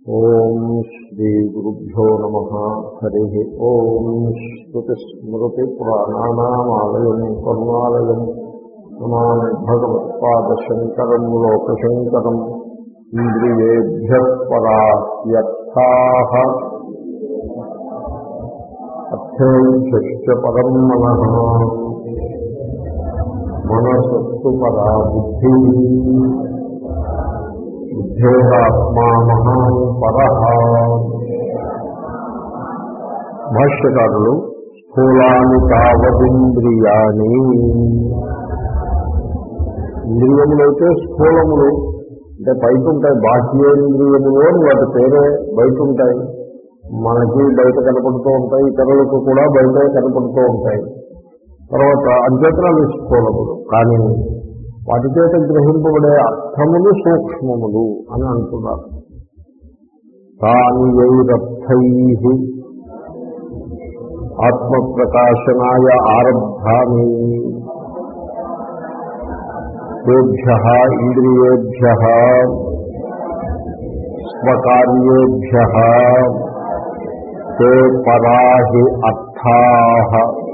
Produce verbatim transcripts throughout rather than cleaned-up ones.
ఓం శ్రీ గురుభ్యో నమః. హరి ఓం. శ్రుతిస్మృతిపురాణానామాలయం కరుణాలయం నమామి భగవత్పాదశంకరం లోకశంకరం. ఇంద్రియేభ్యః పరార్థాః అర్థేభ్యశ్చ పరం మనః. మనసస్తు పరా బుద్ధి, బుద్ధేరాత్మా మహాన్ పరః. భాష్యకారులు స్థూలాని తావదింద్రియాణి, ఇంద్రియములైతే స్థూలములు అంటే బయట ఉంటాయి. బాహ్యేంద్రియములు అని వాటి పేరే బయట ఉంటాయి. మనకి బయట కనపడుతూ ఉంటాయి, ఇతరులకు కూడా బయట కనపడుతూ ఉంటాయి. తర్వాత అంచేతనాలు స్థూలములు, కానీ వాటి చేత గ్రహింపబడే అర్థములు సూక్ష్మములు అని అంటున్నారు. తాని వైరర్థై ఆత్మప్రకాశనాయ ఆరబ్ధాని తేభ్యః ఇంద్రియేభ్యః స్వకార్యేభ్యః తే పరాహి అర్థాః.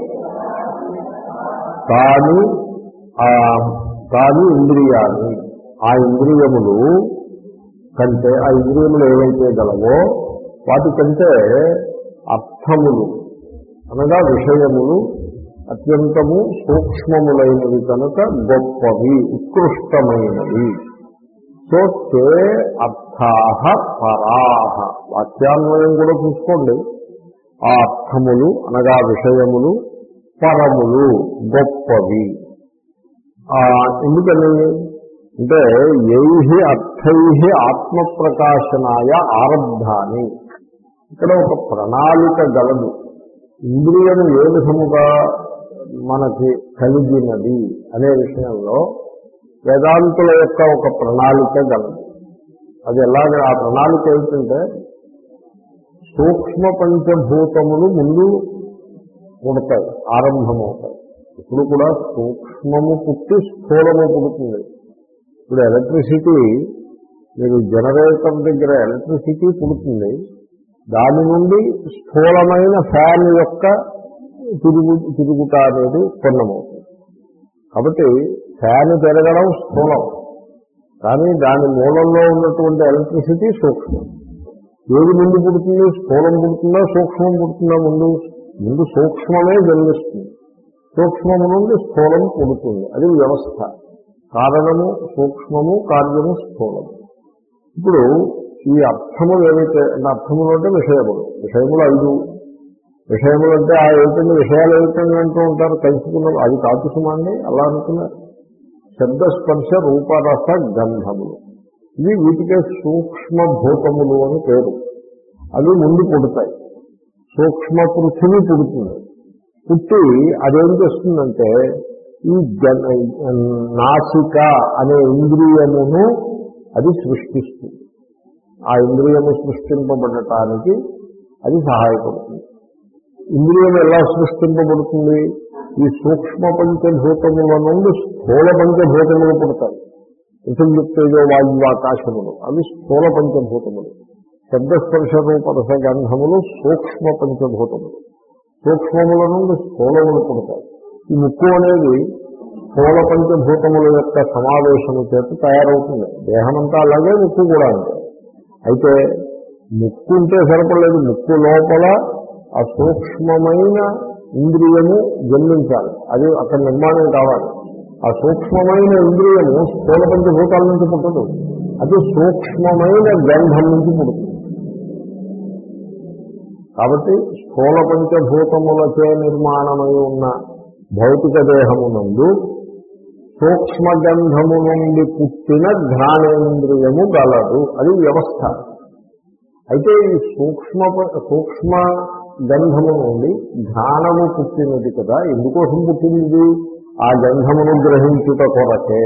తాని తాని ఇంద్రియాలు, ఆ ఇంద్రియములు కంటే, ఆ ఇంద్రియములు ఏవైతే గలవో వాటి కంటే అర్థములు అనగా విషయములు అత్యంతము సూక్ష్మములైనవి కనుక గొప్పవి, ఉత్కృష్టమైనవి. సో తే అర్థాః పరాః. వాక్యాన్వయం కూడా చూసుకోండి. ఆ అర్థములు అనగా విషయములు పరములు, గొప్పవి. ఎందుకని అంటే యైహి అర్థైహి ఆత్మప్రకాశనాయ ఆరబ్ధాని. ఇక్కడ ఒక ప్రణాళిక గలదు. ఇంద్రియము ఏ విధముగా మనకి కలిగినది అనే విషయంలో వేదాంతుల యొక్క ఒక ప్రణాళిక గలదు. అది ఎలాగ ఆ ప్రణాళిక ఏంటంటే, సూక్ష్మ పంచభూతములు ముందు పుడతాయి, ఆరంభమవుతాయి. ఇప్పుడు కూడా సూక్ష్మము పుట్టి స్థూలము పుడుతుంది. ఇప్పుడు ఎలక్ట్రిసిటీ, మీరు జనరేటర్ దగ్గర ఎలక్ట్రిసిటీ పుడుతుంది, దాని నుండి స్థూలమైన ఫ్యాన్ యొక్క తిరుగు తిరుగుట అనేది ఉత్పన్నమవుతుంది. కాబట్టి ఫ్యాన్ తిరగడం స్థూలం, కానీ దాని మూలంలో ఉన్నటువంటి ఎలక్ట్రిసిటీ సూక్ష్మం. ఏది ముందు పుడుతుంది? స్థూలం పుడుతుందా సూక్ష్మం పుడుతుందా? ముందు ముందు సూక్ష్మమే జన్మిస్తుంది. సూక్ష్మము నుండి స్థూలం పుడుతుంది. అది వ్యవస్థ. కారణము సూక్ష్మము, కార్యము స్థూలము. ఇప్పుడు ఈ అర్థములు ఏవైతే అంటే, అర్థములు అంటే విషయములు. విషయములు ఐదు. విషయములు అంటే ఆ ఏమిటండి విషయాలు ఏమిటండి అంటూ ఉంటారు, తెలుసుకున్నాం. అది కాదు సుమండి, అలా అనుకున్నారు. శబ్దస్పర్శ రూపరస గంధములు, ఇవి వీటికే సూక్ష్మభూతములు అని పేరు. అవి ముందు పుడతాయి. సూక్ష్మ పృథివీ పుడుతుంది. పుట్టి అదేం చేస్తుందంటే, ఈ నాసిక అనే ఇంద్రియమును అది సృష్టిస్తుంది. ఆ ఇంద్రియము సృష్టింపబడటానికి అది సహాయపడుతుంది. ఇంద్రియం ఎలా సృష్టింపబడుతుంది? ఈ సూక్ష్మ పంచభూతముల నుండి స్థూల పంచభూతములు పుడతాయి. పృథివ్యుక్తేజో వాయువాకాశములు, అవి స్థూల పంచభూతములు. శబ్దస్పర్శ రూపరస గంధములు సూక్ష్మ పంచభూతములు. సూక్ష్మముల నుండి స్థూలములు పుడతాయి. ఈ ముక్కు అనేది స్థూల పంచభూతముల యొక్క సమావేశము చేత తయారవుతుంది. దేహమంతా అలాగే, ముక్కు కూడా అంతే. అయితే ముక్కు ఉంటే సరిపడలేదు, ముక్కు లోపల ఆ సూక్ష్మమైన ఇంద్రియము జన్మించాలి. అది అక్కడ నిర్మాణం కావాలి. ఆ సూక్ష్మమైన ఇంద్రియము స్థూల పంచభూతాల నుంచి పుట్టదు, అది సూక్ష్మమైన గంధం నుంచి పుడుతుంది. కాబట్టి స్థూల పంచభూతములచే నిర్మాణమై ఉన్న భౌతిక దేహమునందు సూక్ష్మగంధము నుండి పుట్టిన ఘ్రాణేంద్రియము గలదు. అది వ్యవస్థ. అయితే ఈ సూక్ష్మ సూక్ష్మ గంధము నుండి ఘ్రాణము పుట్టినది కదా. ఎందుకోసం పుట్టింది? ఆ గంధమును గ్రహించుట కొరకే.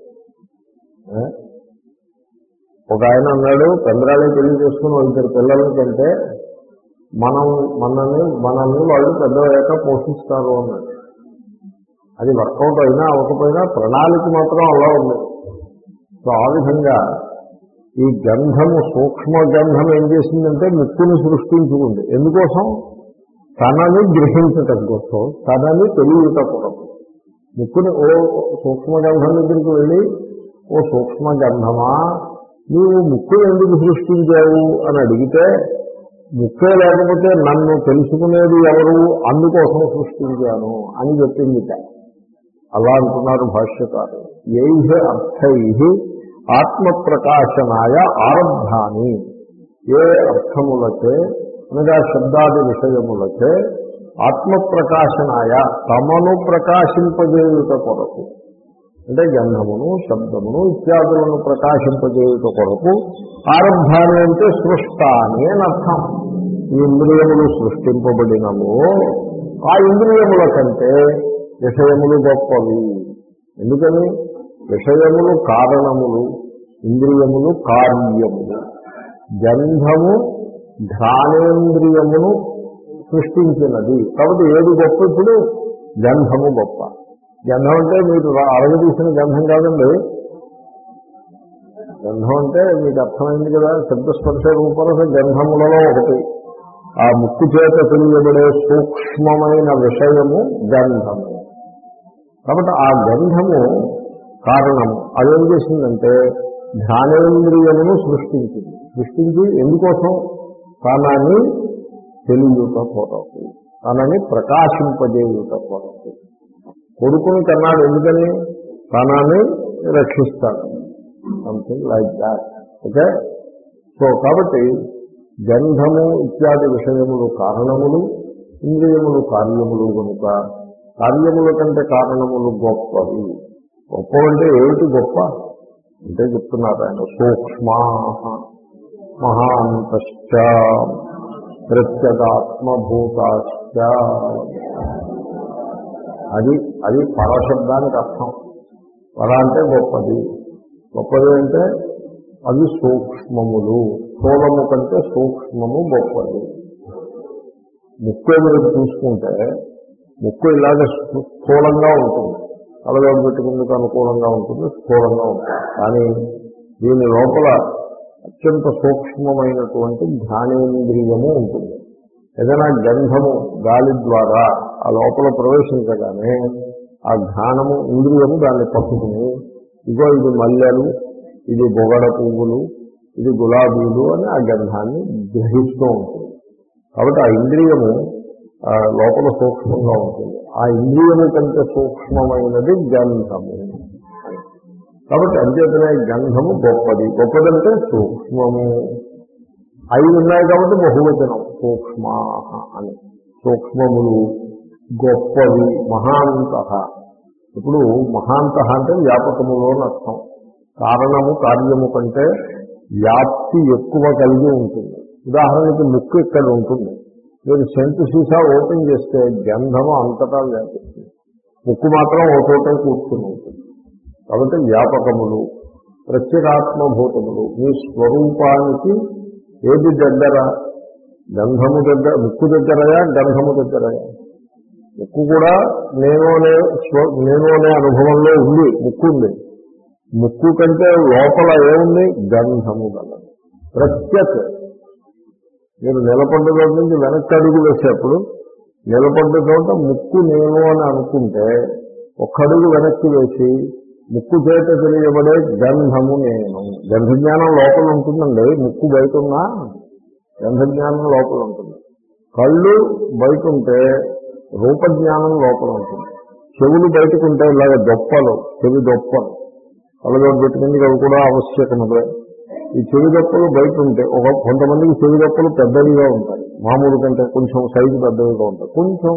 ఒక ఆయన అన్నాడు, పెందరాళి పెళ్లి చేసుకుని ఇద్దరు పిల్లల కంటే మనం మనల్ని మనల్ని వాళ్ళు పెద్దయ్యాక పోషిస్తారు అన్నాడు. అది వర్కౌట్ అయినా అవ్వకపోయినా ప్రణాళిక మాత్రం అలా ఉంది. సో ఆ విధంగా ఈ గంధము, సూక్ష్మ గంధం ఏం చేసిందంటే ముక్కుని సృష్టించుకుంది. ఎందుకోసం? తనని గ్రహించటం కోసం, తనని తెలియట కొరకు. ముక్కుని ఓ సూక్ష్మ గంధం దగ్గరికి వెళ్ళి, ఓ సూక్ష్మ గంధమా నీవు ముక్కుని ఎందుకు సృష్టించావు అని అడిగితే, ముక్కే లేకపోతే నన్ను తెలుసుకునేది ఎవరు, అందుకోసం సృష్టించాను అని చెప్పింది. అలా అంటున్నారు భాష్యకారు. యైహ అర్థై ఆత్మ ప్రకాశనాయ ఆరబ్ధాని, ఏ అర్థములచే అనగా శబ్దాది విషయములచే ఆత్మ ప్రకాశనాయ తమను ప్రకాశింపజేయుట కొరకు, అంటే గంధమును శబ్దమును ఇత్యాదులను ప్రకాశింపజేయుట కొరకు ఆరబ్ధాని అంటే సృష్టాని అని అర్థం. ఈ ఇంద్రియములు సృష్టింపబడినవో ఆ ఇంద్రియముల కంటే విషయములు గొప్పవి. ఎందుకని? విషయములు కారణములు, ఇంద్రియములు కార్యములు. గంధము ఘ్రాణేంద్రియమును సృష్టించినది కాబట్టి ఏది గొప్ప? ఇప్పుడు గంధము గొప్ప. గంధం అంటే మీరు అరగదీసిన గంధం కాదండి. గంధం అంటే మీకు అర్థమైంది కదా, శబ్దస్పర్శ రూపరస గంధములలో ఒకటి. ఆ ముక్కు చేత తెలియబడే సూక్ష్మమైన విషయము గంధము. కాబట్టి ఆ గంధము కారణము. అదేం చేసిందంటే ధ్యానేంద్రియమును సృష్టించింది. సృష్టించి ఎందుకోసం? తనని తెలియట కొరకు, తనని ప్రకాశింపజేయుట కొరకు. కొడుకుని కన్నాడు ఎందుకని? తనని రక్షిస్తాడు. Something like that. Okay. So కాబట్టి గంధము ఇత్యాది విషయములు కారణములు, ఇంద్రియములు కార్యములు కనుక కార్యముల కంటే కారణములు గొప్పవి. గొప్పవంటే ఏమిటి గొప్ప అంటే చెప్తున్నారు ఆయన. సూక్ష్మా మహాంతశ్చ ప్రత్యగాత్మభూతాశ్చ. అది అది పరశబ్దానికి అర్థం. పర అంటే గొప్పది. గొప్పది అంటే అవి సూక్ష్మములు. స్థూలము కంటే సూక్ష్మము గొప్పది. ముక్కు మీరు చూసుకుంటే ముక్కు ఇలాగే స్థూలంగా ఉంటుంది, కలగోడు పెట్టుకుందుకు అనుకూలంగా ఉంటుంది, స్థూలంగా ఉంటుంది. కానీ దీని లోపల అత్యంత సూక్ష్మమైనటువంటి జ్ఞానేంద్రియము ఉంటుంది. ఏదైనా గంధము గాలి ద్వారా ఆ లోపల ప్రవేశించగానే ఆ ఘానము ఇంద్రియము దాన్ని పట్టుకుని, ఇగో ఇది మల్లెలు, ఇది బొగడ పువ్వులు, ఇది గులాబీలు అని ఆ గంధాన్ని గ్రహిస్తూ ఉంటుంది. కాబట్టి ఆ ఇంద్రియము లోపల సూక్ష్మంగా ఉంటుంది. ఆ ఇంద్రియము కంటే సూక్ష్మమైనది గంధము. కాబట్టి అంచేతనే గంధము గొప్పది. గొప్పదంటే సూక్ష్మము. అవి ఉన్నాయి కాబట్టి బహువచనం సూక్ష్మా అని. సూక్ష్మములు గొప్పవి. మహాంత. ఇప్పుడు మహాంత అంటే వ్యాపకములో అర్థం. కారణము కార్యము కంటే వ్యాప్తి ఎక్కువ కలిగి ఉంటుంది. ఉదాహరణకి ముక్కు ఇక్కడ ఉంటుంది, మీరు సెంటు సీసా ఓపెన్ చేస్తే గంధము అంతటా వ్యాపిస్తుంది. ముక్కు మాత్రం ఒక చోట కూర్చుని ఉంటుంది. కాబట్టి వ్యాపకములు, ప్రత్యేగాత్మభూతములు. మీ స్వరూపానికి ఏది దగ్గర? గంధము దగ్గర, ముక్కు దగ్గరయా గంధము దగ్గరయా? ముక్కు కూడా నేను అనే స్వ నేను అనే అనుభవంలో ఉంది. ముక్కు ఉంది. ముక్కు కంటే లోపల ఏముంది? గంధము గలదు. ప్రత్యక్. మీరు నిలబడ్డ చోట నుంచి వెనక్కి అడుగు వేసేప్పుడు నిలబడ్డ చోట ముక్కు నేను అని అనుకుంటే ఒక్కడుగు వెనక్కి వేసి ముక్కు చేత తెలియబడే గంధము నేను. గంధజ్ఞానం లోపల ఉంటుందండి. ముక్కు బయట ఉన్నా గంధజ్ఞానం లోపల ఉంటుంది. కళ్ళు బయట ఉంటే రూపజ్ఞానం లోపల ఉంటుంది. చెవులు బయటకుంటే ఇలాగ దొప్పలు, చెవి దొప్పలు కళ్ళజోడు పెట్టుకుంది, అవి కూడా ఆవశ్యకములే. ఈ చెవి దొప్పలు బయట ఉంటే ఒక కొంతమందికి చెవి దొప్పలు పెద్దవిగా ఉంటాయి, మామూలు కంటే కొంచెం సైజు పెద్దవిగా ఉంటాయి. కొంచెం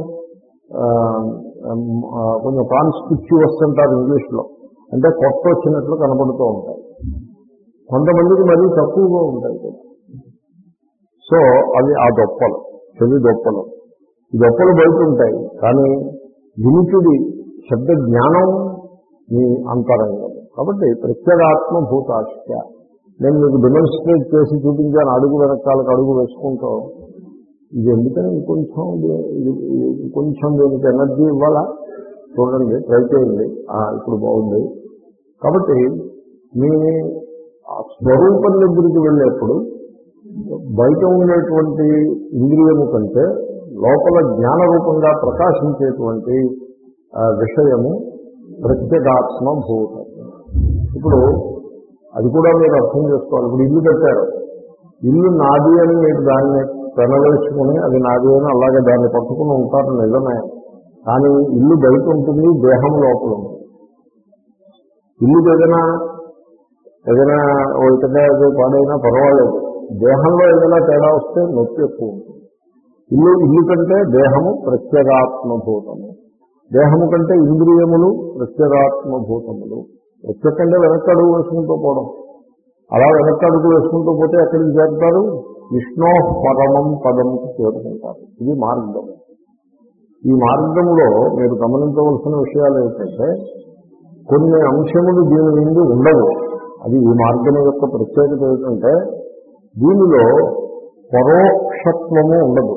కొంచెం కాన్స్పిక్యూస్ అంటారు ఇంగ్లీష్లో, అంటే కొత్త వచ్చినట్లు కనబడుతూ ఉంటాయి. కొంతమందికి మరీ తక్కువగా ఉంటాయి కదా. సో అవి ఆ దొప్పలు, చెవి దొప్పలు. ఈ దొప్పలు బయట ఉంటాయి, కానీ వినికిడి శబ్ద జ్ఞానం మీ అంతరంగం. కాబట్టి ప్రత్యేగాత్మభూతాశ్చ. నేను మీకు డెమోన్స్ట్రేట్ చేసి చూపించాను. అడుగు వెనకాలకు అడుగు వేసుకుంటూ ఇది ఎందుకని ఇంకొంచెం కొంచెం దీనికి ఎనర్జీ ఇవ్వాలా? చూడండి, ట్రై చేయండి. ఇప్పుడు బాగుంది. కాబట్టి మీ ఆ స్వరూపం దగ్గరికి వెళ్ళేప్పుడు బయట ఉండేటువంటి ఇంద్రియము కంటే లోపల జ్ఞాన రూపంగా ప్రకాశించేటువంటి విషయము ప్రత్యేగాత్మ భూతం. ఇప్పుడు అది కూడా మీరు అర్థం చేసుకోవాలి. ఇప్పుడు ఇల్లు కట్టారు, ఇల్లు నాది అని మీరు దాన్ని పెనవేసుకుని అది నాది అని అలాగే దాన్ని పట్టుకుని ఉంటారు నిజమే. కానీ ఇల్లు బయట ఉంటుంది, దేహం లోపల ఉంటుంది. ఇల్లుకి ఏదైనా ఏదైనా ఒకటే ఏదో పాడైనా పర్వాలేదు, దేహంలో ఏదైనా తేడా వస్తే నొప్పి ఎక్కువ ఉంటుంది. ఇల్లు ఇల్లు కంటే దేహము ప్రత్యేగాత్మభూతము, దేహము కంటే ఇంద్రియములు ప్రత్యేగాత్మభూతములు. ప్రత్యేకంటే వెనక్కి అడుగు వేసుకుంటూ పోవడం. అలా వెనక్కి అడుగు వేసుకుంటూ పోతే ఎక్కడికి చేరుతారు? విష్ణో పరమం పదంకి చేరుకుంటారు. ఇది మార్గం. ఈ మార్గంలో మీరు గమనించవలసిన విషయాలు ఏంటంటే కొన్ని అంశములు దీని నుండి ఉండవు. అది ఈ మార్గం యొక్క ప్రత్యేకత ఏంటంటే దీనిలో పరోక్షత్వము ఉండదు.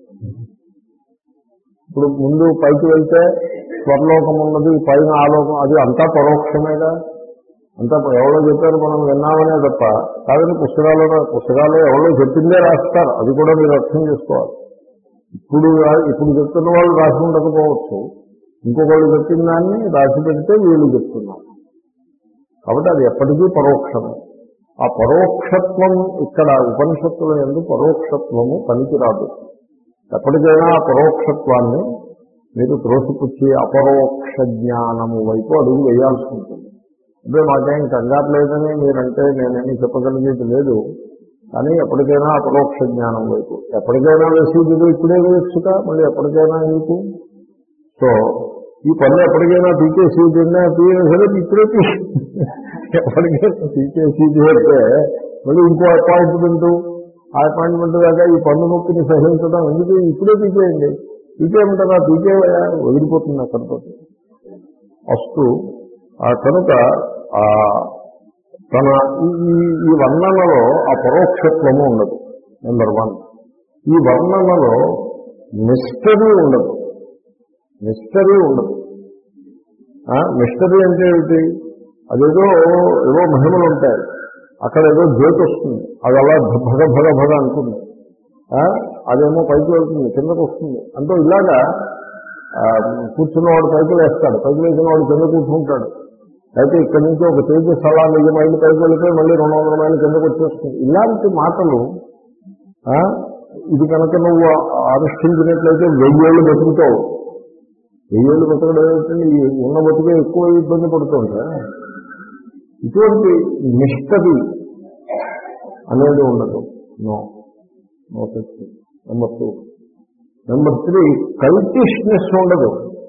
ఇప్పుడు ముందు పైకి వెళ్తే స్వర్లోకం ఉన్నది, పైన ఆలోకం, అది అంతా పరోక్షమేగా. అంతా ఎవరో చెప్పారు మనం విన్నామనే తప్ప కాదని పుస్తకాలలో పుస్తకాలు ఎవరో చెప్పిందే రాస్తారు. అది కూడా మీరు అర్థం చేసుకోవాలి. ఇప్పుడు ఇప్పుడు చెప్తున్న వాళ్ళు రాసి ఉండకపోవచ్చు, ఇంకొకళ్ళు చెప్పిన దాన్ని రాసి పెడితే వీళ్ళు చెప్తున్నారు. కాబట్టి అది ఎప్పటికీ పరోక్షమే. ఆ పరోక్షత్వం ఇక్కడ ఉపనిషత్తుల యందు పరోక్షత్వము పనికిరాదు. ఎప్పటికైనా ఆ పరోక్షత్వాన్ని మీరు త్రోసిపుచ్చి అపరోక్ష జ్ఞానము వైపు అడుగు వేయాల్సి ఉంటుంది. అంటే మాకేం కంగారు లేదని మీరంటే నేనేమి చెప్పగలిగేది లేదు. కానీ ఎప్పటికైనా అపరోక్ష జ్ఞానం వైపు ఎప్పటికైనా వేసేది ఇప్పుడే వేయచ్చుగా, మళ్ళీ ఎప్పటికైనా ఎందుకు? సో ఈ పనులు ఎప్పటికైనా పీకేసీది తీయడం సరే ఇప్పుడే ఎప్పటికైనా పీకేసీది అయితే మళ్ళీ ఇంకో అపాయింట్మెంటు, ఆ అపాయింట్మెంట్ దాకా ఈ పన్ను నొప్పిని సహించడం ఎందుకు? ఇప్పుడే పీకేయండి. పీకేయమంటారా? పీకే వదిలిపోతుంది అక్కడితో. అస్తు కనుక తన ఈ ఈ వర్ణనలో ఆ పరోక్షత్వము ఉండదు. Number one. ఈ వర్ణనలో మిస్టరీ ఉండదు. మిస్టరీ ఉండదు. మిస్టరీ అంటే ఏమిటి? అదేదో ఏవో మహిమలు ఉంటాయి, అక్కడ ఏదో జ్యోతి వస్తుంది, అది అలా భగ భగ భగ అంటుంది, అదేమో పైకి వెళ్తుంది, కిందకు వస్తుంది అంటూ ఇలాగా కూర్చున్నవాడు పైకి వేస్తాడు, పైకి వేసిన వాడు కింద కూర్చుంటాడు. అయితే ఇక్కడి నుంచి ఒక తేజస్ అలా వెయ్యి మైళ్ళు పైకి వెళ్ళిపోయి మళ్ళీ రెండు వందల మైళ్ళు కిందకు వచ్చేస్తుంది. ఇలాంటి మాటలు ఇది కనుక నువ్వు అనుష్ఠించినట్లయితే వెయ్యేళ్ళు బతుకుతావు. వెయ్యేళ్ళు బతకడం ఏంటంటే ఉన్న బతుకే ఎక్కువ ఇబ్బంది పడుతుంటే ఇటువంటి నిష్టది అనేది ఉండదు. No no number two. Number three, cultishness ఉండదు.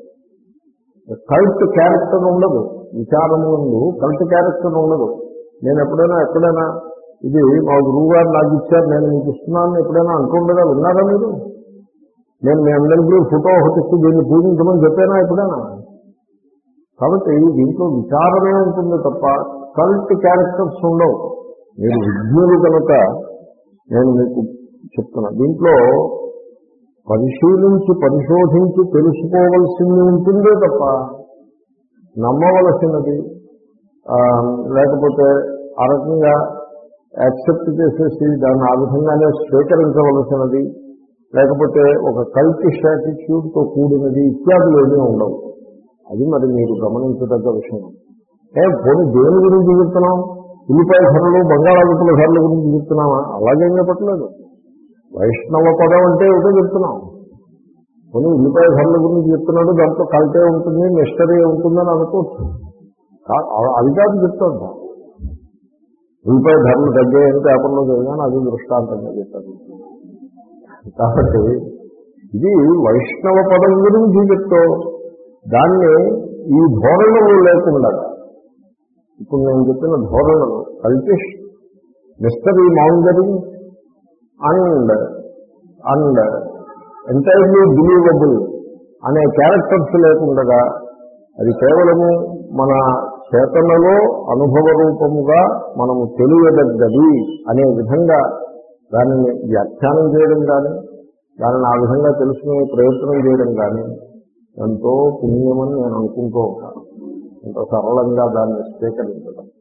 కల్ట్ క్యారెక్టర్ ఉండదు. విచారము ముందు కల్ట్ క్యారెక్టర్ ఉండదు. నేను ఎప్పుడైనా ఎప్పుడైనా ఇది మా గురువు గారు నాకు ఇచ్చారు నేను మీకు ఇస్తున్నాను ఎప్పుడైనా అంటుండగా విన్నారా మీరు? నేను మీ అందరికీ ఫోటో ఒకటి ఇస్తూ దీన్ని పూజించమని చెప్పానా ఎప్పుడైనా? కాబట్టి దీంట్లో విచారమే ఉంటుంది తప్ప కల్ట్ క్యారెక్టర్స్ ఉండవు. మీరు విజ్ఞులు కనుక నేను మీకు చెప్తున్నా, దీంట్లో పరిశీలించి పరిశోధించి తెలుసుకోవలసింది ఉంటుందే తప్ప నమ్మవలసినది లేకపోతే ఆ రకంగా యాక్సెప్ట్ చేసేసి దాన్ని ఆ విధంగానే స్వీకరించవలసినది లేకపోతే ఒక కల్టిష్ యాటిట్యూడ్తో కూడినది ఇత్యాదులు ఏమీ ఉండవు. అది మరి మీరు గమనించదగ్గ విషయం. ఏ పోనీ దేని గురించి చెప్తున్నాం? ఉల్లిపాయ ధరలు బంగాళాదుల ధరల గురించి చెప్తున్నామా? అలాగేం చెప్పట్లేదు. వైష్ణవ పదం అంటే ఏదో చెప్తున్నాం. కొన్ని ఉల్లిపాయ ధరల గురించి చెప్తున్నాడు, దాంట్లో కల్టే ఉంటుంది, మిస్టరీ ఉంటుందని అనుకోవచ్చు. అది కాదు చెప్తాను. ఉల్లిపాయ ధరలు తగ్గాయని పేపర్లో చదివాను, అది దృష్టాంతంగా చెప్పాను. కాబట్టి ఇది వైష్ణవ పదం గురించి చెప్తూ దాన్ని ఈ ధోరణులు లేకుండా ఇప్పుడు నేను చెప్పిన ధోరణులు cultish, mystery maundering and and entirely believable అనే క్యారెక్టర్స్ లేకుండా అది కేవలము మన చేతనలో అనుభవ రూపముగా మనము తెలియదగ్గది అనే విధంగా దానిని వ్యాఖ్యానం చేయడం కానీ దానిని ఆ విధంగా తెలుసుకునే ప్రయత్నం చేయడం కానీ ఎంతో పుణ్యమని నేను అనుకుంటూ ఉంటాను. ఎంతో సరళంగా దాన్ని స్వీకరించడం.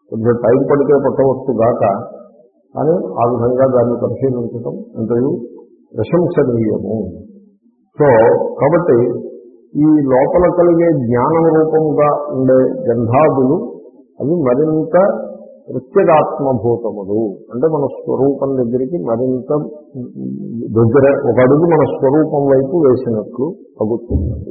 కొంచెం టైం పడితే పట్టవచ్చు గాక, కానీ ఆ విధంగా దాన్ని పరిశీలించడం ఎంతయూ ప్రశంసనీయము. సో కాబట్టి ఈ లోపల కలిగే జ్ఞానం రూపముగా ఉండే గంధాదులు అవి మరింత ప్రత్యేగాత్మభూతములు, అంటే మన స్వరూపం దగ్గరికి మరింత దగ్గర ఒక అడుగు మన స్వరూపం వైపు వేసినట్లు అవుతున్నది.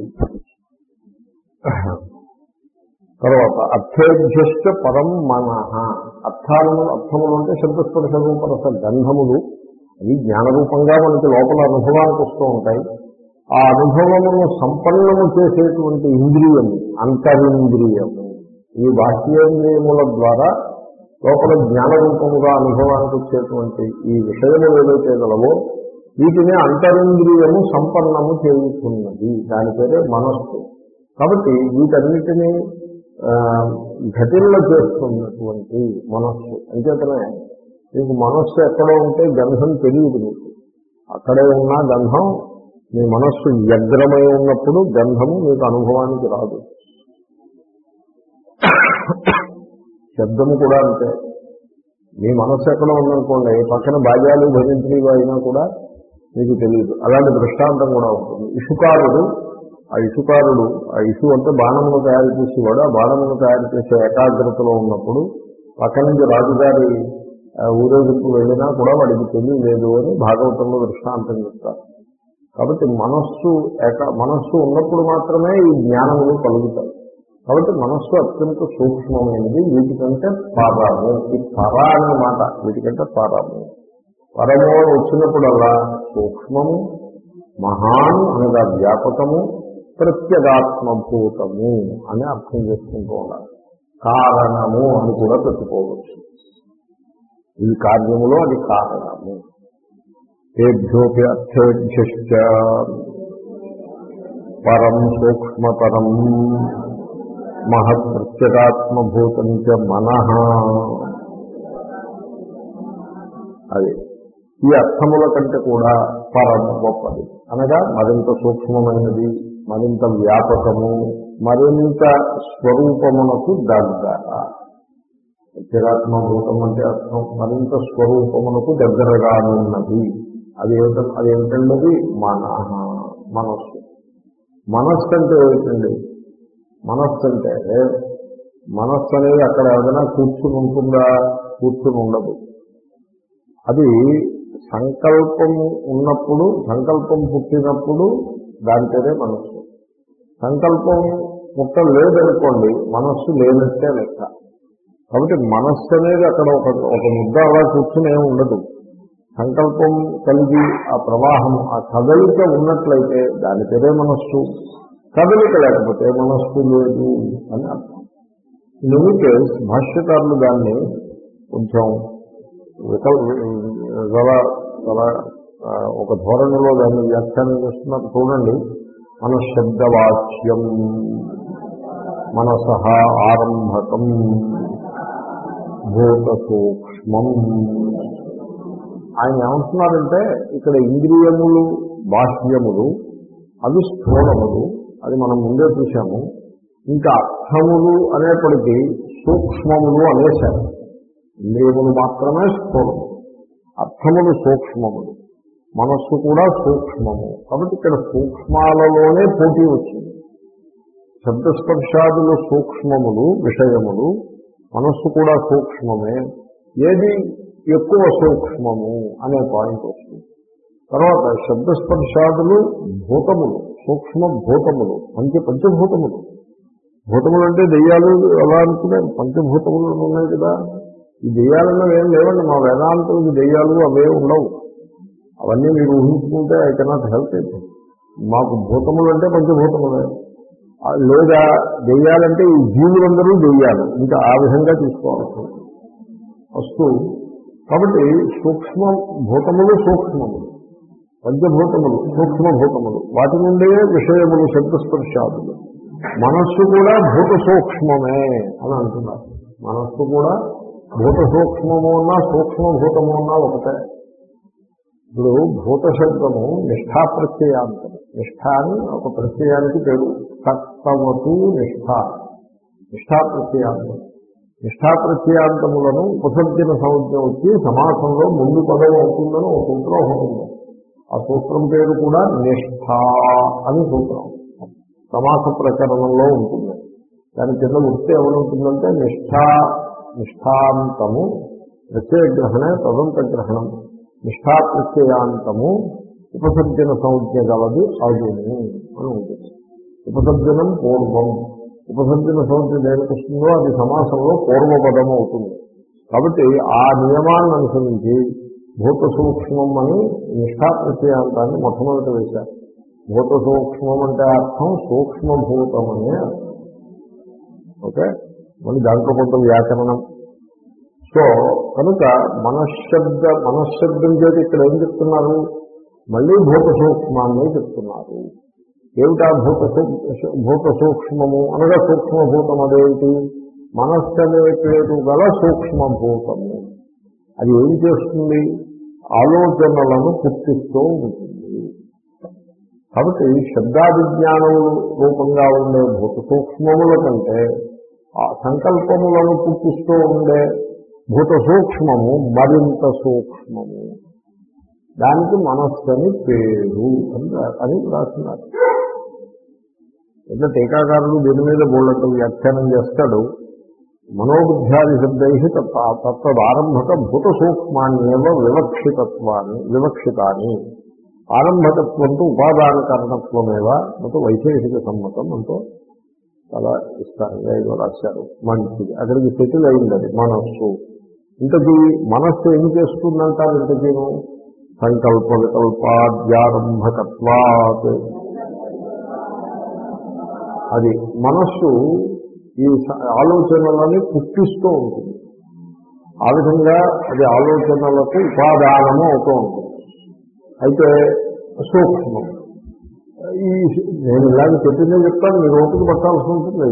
తర్వాత అర్థేభ్యశ్చ పరం మనః, అర్థాలను అర్థములు అంటే శబ్దస్పర్శ రూపరస గంధములు అవి జ్ఞానరూపంగా మనకి లోపల అనుభవానికి వస్తూ ఉంటాయి. ఆ అనుభవమును సంపన్నము చేసేటువంటి ఇంద్రియము అంతరింద్రియము. ఈ బాహ్యేంద్రియముల ద్వారా లోపల జ్ఞానరూపముగా అనుభవానికి వచ్చేటువంటి ఈ విషయములు ఏదైతే గలవో వీటిని అంతరింద్రియము సంపన్నము చేయుతున్నది. దాని పేరే మనస్సు. కాబట్టి వీటన్నిటినీ ఘటిల్ల చేస్తున్నటువంటి మనస్సు. అంచేతనే మీకు మనస్సు ఎక్కడో ఉంటే గంధం తెలియదు. మీకు అక్కడే ఉన్న గంధం మీ మనస్సు వ్యగ్రమై ఉన్నప్పుడు గంధము మీకు అనుభవానికి రాదు. శబ్దము కూడా అంతే. మీ మనస్సు ఎక్కడ ఉందనుకోండి, పక్కన బాజాలు భజంత్రీలు అయినా కూడా మీకు తెలియదు. అలాంటి దృష్టాంతం కూడా ఉంటుంది. ఇసుకారుడు ఆ ఇసుకారుడు ఆ ఇసు అంటే బాణమును తయారు చేసేవాడు. ఆ బాణమును తయారు చేసే ఏకాగ్రతలో ఉన్నప్పుడు పక్క నుంచి రాజుగారి ఊరేగింపు వెళ్ళినా కూడా వాడికి తెలియలేదు అని భాగవతంలో దృష్టాంతం చెప్తారు. కాబట్టి మనస్సు ఏక మనస్సు ఉన్నప్పుడు మాత్రమే ఈ జ్ఞానములు కలుగుతాయి. కాబట్టి మనస్సు అత్యంత సూక్ష్మమైనది. వీటికంటే పరము. ఈ పర అనే మాట వీటికంటే పరము. పరము వచ్చినప్పుడల్లా సూక్ష్మము, మహాన్ అనగా వ్యాపకము, ప్రత్యేగాత్మభూతము అని అర్థం చేసుకుంటూ ఉండాలి. కారణము అని కూడా పెట్టుకోవచ్చు. ఈ కార్యములో అది కారణము. ఏభ్యోపి అర్థేభ్యశ్చ పరం సూక్ష్మతరం మహత్ ప్రత్యేగాత్మభూతం చ మనః. అది ఈ అర్థముల కంటే కూడా పరం గొప్పది, అనగా మరింత సూక్ష్మమైనది, మరింత వ్యాపకము, మరింత స్వరూపమునకు దగ్గర. ప్రత్యేగాత్మభూతం అంటే అర్థం మరింత స్వరూపమునకు దగ్గరగానున్నది. అది ఏమిట అదేమిటండి? మనః, మనస్సు. మనస్సు అంటే ఏమిటండి? మనస్సు అంటే మనస్సు అనేది అక్కడ ఏదైనా కూర్చుని ఉంటుందా? కూర్చుని ఉండదు. అది సంకల్పం ఉన్నప్పుడు, సంకల్పం పుట్టినప్పుడు దాని పేరే మనస్సు. సంకల్పం పుట్ట లేదనుకోండి, మనస్సు లేనట్టే లెక్క. కాబట్టి మనస్సు అనేది అక్కడ ఒక ఒక ముద్ద అలా కూర్చునే ఉండదు. సంకల్పం కలిగి ఆ ప్రవాహం, ఆ కదలిక ఉన్నట్లయితే దాని పేరే మనస్సు. కదలిక లేకపోతే మనస్సు లేదు అని అర్థం. ఇందుకే భాష్యకారులు దాన్ని కొంచెం వికల్ గల గల ఒక ధోరణిలో దాన్ని వ్యాఖ్యానం చేస్తున్నారు. చూడండి, మన శబ్దవాచ్యం మనసః ఆరంభకం భూత సూక్ష్మం. ఆయన ఏమంటున్నారంటే ఇక్కడ ఇంద్రియములు బాహ్యములు అవి స్థూలములు, అది మనం ముందే చూశాము. ఇంకా అర్థములు అనేప్పటికీ సూక్ష్మములు అనేశారు. ఇంద్రియములు మాత్రమే స్థూలము, అర్థములు సూక్ష్మములు, మనస్సు కూడా సూక్ష్మము. కాబట్టి ఇక్కడ సూక్ష్మాలలోనే పోటీ వచ్చింది. శబ్దస్పర్శాదులు సూక్ష్మములు, విషయములు, మనస్సు కూడా సూక్ష్మమే. ఏది ఎక్కువ సూక్ష్మము అనే పాయింట్ వస్తుంది. తర్వాత శబ్దస్పర్శాదులు భూతములు, సూక్ష్మ భూతములు, పంచ పంచభూతములు. భూతములు అంటే దెయ్యాలు ఎలా అనుకునే పంచభూతములు ఉన్నాయి కదా. ఈ దెయ్యాలన్నా ఏం లేవండి. మా వేదాంతులకి దెయ్యాలు అవే ఉండవు. అవన్నీ మీరు ఊహించుకుంటే ఐ కెనాట్ హెల్ప్ ఇట్. మాకు భూతములు అంటే పంచభూతములే. లేదా దెయ్యాలంటే ఈ జీవులందరూ దెయ్యాలు, ఇంకా ఆ విధంగా తీసుకోవాల్సి వస్తూ. కాబట్టి సూక్ష్మ భూతములు సూక్ష్మములు, పంచభూతములు సూక్ష్మభూతములు, వాటి నుండే విషయములు శబ్దస్పర్శాదులు. మనస్సు కూడా భూత సూక్ష్మమే అని అంటున్నారు. మనస్సు కూడా భూత సూక్ష్మము ఉన్నా సూక్ష్మభూతము ఉన్నా ఒకటే. ఇప్పుడు భూత శబ్దము నిష్ఠా ప్రత్యయాంతం. నిష్ఠ అని ఒక ప్రత్యయానికి పేరు. తత్వతు నిష్ఠ, నిష్ఠా ప్రత్యయాంతం. నిష్ఠాప్రత్యయాంతములను ఉపసర్జన సంజ్ఞ వచ్చి సమాసంలో ముందు పదం అవుతుందని ఒక సూత్రం ఉంటుంది. ఆ సూత్రం పేరు కూడా నిష్ఠ అని సూత్రం. సమాస ప్రకరణంలో ఉంటుంది. దాని కింద వృత్తి ఏమవుతుందంటే నిష్ఠా నిష్ఠాంతము ప్రత్యయగ్రహణే తదంతగ్రహణం నిష్ఠా ప్రత్యయాంతము ఉపసర్జన సంజ్ఞ గలది అగును అని ఉంటుంది. ఉపసర్జనం పూర్వం. ఉపసర్జన సంజ్ఞ దేనికి వస్తుందో అది సమాసంలో పూర్వపదం అవుతుంది. కాబట్టి ఆ నియమాన్ని అనుసరించి భూత సూక్ష్మం అని నిష్ఠా ప్రత్యయాంతాన్ని మొట్టమొదటి వేశారు. భూత సూక్ష్మం అంటే అర్థం సూక్ష్మభూతం అనే అర్థం. ఓకే, మళ్ళీ దాంట్లో కొంత వ్యాకరణం. సో కనుక మనశ్శబ్ద మనశ్శబ్దం చేతి ఇక్కడ ఏం చెప్తున్నారు? మళ్ళీ భూత సూక్ష్మాన్ని చెప్తున్నారు. ఏమిటా భూత భూత సూక్ష్మము అనగా సూక్ష్మభూతం అదేమిటి? మనస్సు అనే పేరు గల సూక్ష్మభూతము. అది ఏం చేస్తుంది? ఆలోచనలను పుట్టిస్తూ ఉంటుంది. కాబట్టి శబ్దాభిజ్ఞానము రూపంగా ఉండే భూత సూక్ష్మముల కంటే ఆ సంకల్పములను పుట్టిస్తూ ఉండే భూత సూక్ష్మము మరింత సూక్ష్మము. దానికి మనస్సు అని పేరు అని అని రాస్తున్నారు. ఇట్లా టీకాకారుడు దీని మీద బోళ్ళంటూ వ్యాఖ్యానం చేస్తాడు. మనోబుద్ధ్యాది శబ్దై తత్వారంభక భూత సూక్ష్మాన్యేవ వివక్షితత్వాన్ని వివక్షితాన్ని ఆరంభకత్వంతో ఉపాదాన కారణత్వమేవ మొత్తం వైశేషిక సమ్మతం అంటూ చాలా ఇస్తారంగా ఏదో రాశారు. మంచిది, అక్కడికి సెటిల్ అయింది అది మనస్సు. ఇంతకీ మనస్సు ఏం చేస్తుందంటారు? ఇంతకీను సంకల్ప వికల్పాద్యారంభకత్వాత్. అది మనస్సు ఈ ఆలోచనలని పుట్టిస్తూ ఉంటుంది. ఆ విధంగా అది ఆలోచనలకు ఉపాదానము అవుతూ ఉంటుంది. అయితే సూక్ష్మం. ఈ నేను ఇలాగ చెప్పిందే చెప్తాను, మీరు ఓపిక పట్టాల్సి ఉంటుంది.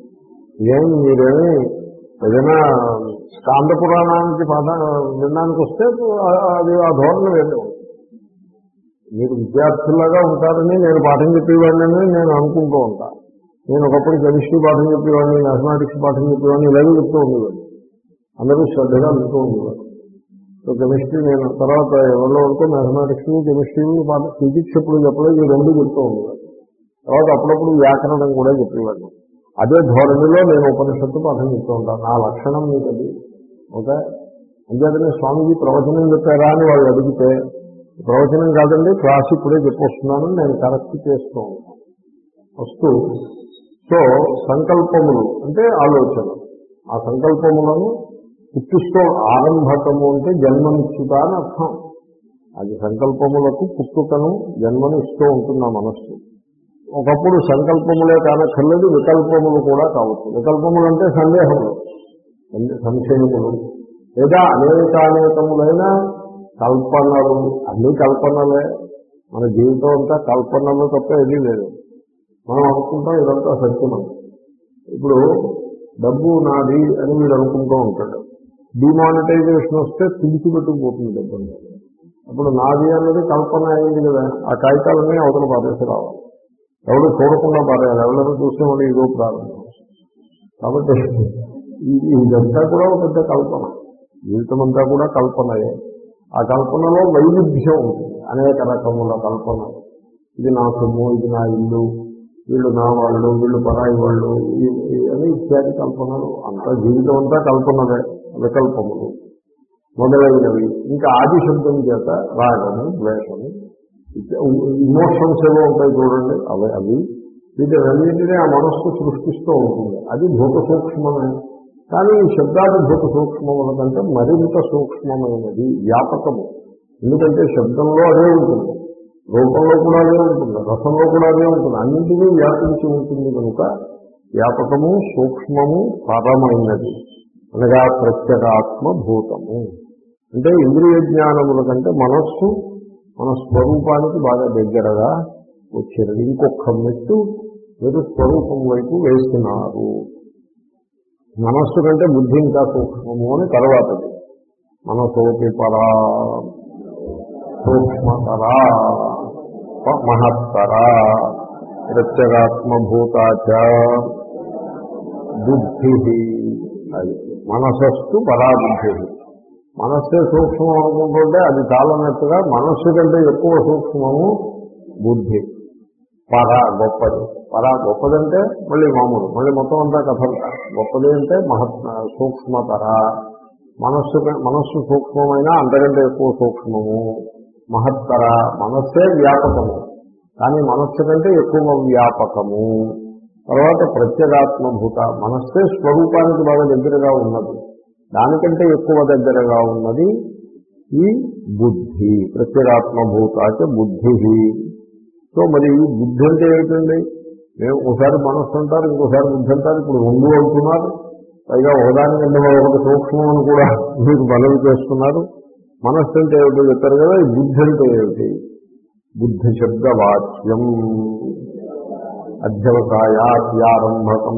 ఏం మీరేమి ఏదైనా స్కాంద పురాణానికి పాఠ వినడానికి వస్తే అది ఆ ధోరణి వేరే ఉంటుంది. మీరు విద్యార్థులాగా ఉంటారని నేను పాఠం చెప్పేవాడిని నేను అనుకుంటూ ఉంటాను. నేను ఒకప్పుడు కెమిస్ట్రీ పాఠం చెప్పేవాడిని, మ్యాథమెటిక్స్ పాఠం చెప్పేవాడిని, ఇలాగే చెప్తూ ఉండేవాడిని. అందరూ శ్రద్ధగా వింటూ ఉండేవాడు. సో కెమిస్ట్రీ నేను తర్వాత ఎవరిలో ఉంటే మ్యాథమెటిక్స్ కెమిస్ట్రీ పాఠ ఫిజిక్స్ ఎప్పుడు చెప్పలేదు, ఈ రెండు చెప్తూ ఉండేవాడు. తర్వాత అప్పుడప్పుడు వ్యాకరణం కూడా చెప్పేవాడిని. అదే ధోరణిలో నేను ఉపనిషత్తు పాఠం చెప్తూ ఉంటాను. నా లక్షణం మీకు అది. ఓకే, అంతేకాని స్వామీజీ ప్రవచనం చెప్పారా అని వాళ్ళు అడిగితే ప్రవచనం కాదండి క్లాస్ ఇప్పుడే చెప్పొస్తున్నాను నేను కరెక్ట్ చేస్తూ ఉంటాను వస్తూ. సో సంకల్పములు అంటే ఆలోచన. ఆ సంకల్పములను పుట్టిస్తూ ఆరంభకము అంటే జన్మనిచ్చుట అని అర్థం. అది సంకల్పములకు పుట్టుకను జన్మను ఇస్తూ ఉంటుంది ఆ మనస్సు. ఒకప్పుడు సంకల్పములే కానక్కర్లేదు, వికల్పములు కూడా కావచ్చు. వికల్పములు అంటే సందేహములు, సంశయములు, లేదా అనేకానేకములైన కల్పనలు. అన్ని కల్పనలే. మన జీవితం అంతా కల్పనలు తప్ప ఏదీ లేదు. మనం అనుకుంటాం ఇదంతా సత్యమని. ఇప్పుడు డబ్బు నాది అని మీరు అనుకుంటూ ఉంటాడు. డిమానిటైజేషన్ వస్తే పిలిచిపెట్టుకుపోతుంది డబ్బు. అప్పుడు నాది అన్నది కల్పన అయింది కదా. ఆ కాగితాలన్నీ అవతల పారేసి రావాలి. ఎవరు చూడకుండా పారేయాలి. ఎవరైనా చూస్తే వాళ్ళు ఇదో ప్రారంభం. కాబట్టి ఇదంతా కూడా ఒక పెద్ద కల్పన. జీవితం అంతా కూడా కల్పనయే. ఆ కల్పనలో వైవిధ్యం ఉంటుంది. అనేక రకముల కల్పన. ఇది నా సొమ్ము, ఇది నా ఇల్లు, వీళ్ళు నా వాళ్ళు, వీళ్ళు పరాయి వాళ్ళు అని ఇత్యాది కల్పనలు. అంతా జీవితం అంతా కల్పనలే, వికల్పములు మొదలైనవి. ఇంకా ఆది శబ్దం చేత రాగము, ద్వేషము, ఇమోషన్స్ ఏవో ఉంటాయి చూడండి, అవి అవి వీటినన్నింటినీ ఆ మనస్సు సృష్టిస్తూ ఉంటుంది. అది భూత సూక్ష్మమే. కానీ ఈ శబ్దాది భూత సూక్ష్మముల కంటే మరింత సూక్ష్మమైనది, వ్యాపకము. ఎందుకంటే శబ్దంలో అదే ఉంటుంది, రూపంలో కూడా అదే ఉంటుంది, రసంలో కూడా అదే ఉంటుంది, అన్నింటినీ వ్యాపించి ఉంటుంది. కనుక వ్యాపకము, సూక్ష్మము, పరమైనది అనగా ప్రత్యేగాత్మభూతము. అంటే ఇంద్రియ జ్ఞానముల కంటే మనస్సు మన స్వరూపానికి బాగా దగ్గరగా వచ్చినది. ఇంకొక మెట్టు మీరు స్వరూపం వైపు వేస్తున్నారు. మనస్సు కంటే బుద్ధి ఇంకా సూక్ష్మము అని తర్వాతది. మనసోపి పరా సూక్ష్మతరా మహత్తరా ప్రత్యేగాత్మభూతాచ బుద్ధి. అది మనసస్తు పరాబుద్ధి. మనస్సే సూక్ష్మం అనుకుంటుంటే అది చాలన్నట్టుగా మనస్సు కంటే ఎక్కువ సూక్ష్మము బుద్ధి. పర గొప్పది. పర గొప్పదంటే మళ్ళీ మామూలు, మళ్ళీ మొత్తం అంతా కథంతా. గొప్పది అంటే మహత్ సూక్ష్మతర. మనస్సు మనస్సు సూక్ష్మమైన అంతకంటే ఎక్కువ సూక్ష్మము. మహత్తర, మనస్సే వ్యాపకము కానీ మనస్సు కంటే ఎక్కువ వ్యాపకము. తర్వాత ప్రత్యేగాత్మభూత, మనస్సే స్వరూపానికి బాగా దగ్గరగా ఉన్నది, దానికంటే ఎక్కువ దగ్గరగా ఉన్నది ఈ బుద్ధి. ప్రత్యేగాత్మభూత అంటే బుద్ధి. సో మరి ఈ బుద్ధి అంటే ఏమిటండి? మేము ఒకసారి మనస్సు అంటారు, ఇంకోసారి బుద్ధి అంటారు, ఇప్పుడు రెండు అవుతున్నారు. పైగా ఒకదాని కింద ఒకటి సూక్ష్మం అని కూడా మీకు బలం చేస్తున్నారు. మనస్సు అంటే ఏమిటో చెప్పారు కదా, ఈ బుద్ధి అంటే ఏమిటి? బుద్ధి శబ్దవాచ్యం అధ్యవసాయారంభకం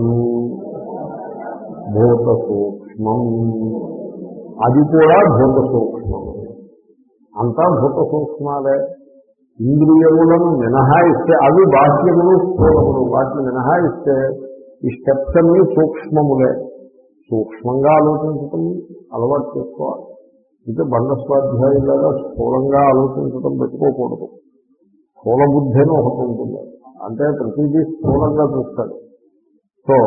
భూత సూక్ష్మం. అది కూడా భూత సూక్ష్మం. అంతా భూత సూక్ష్మాలే. ఇంద్రియములను మినహాయిస్తే అవి బాహ్యములు స్థూలములు, వాటిని మినహాయిస్తే ఈ స్టెప్స్ అన్ని సూక్ష్మములే. సూక్ష్మంగా ఆలోచించటం అలవాటు చేసుకోవాలి. ఇంకా బండ స్వాధ్యాయులాగా స్థూలంగా ఆలోచించటం పెట్టుకోకూడదు. స్థూల బుద్ధి అని ఒకటి ఉంటుంది, అంటే ప్రతిదీ స్థూలంగా చూస్తాడు. సో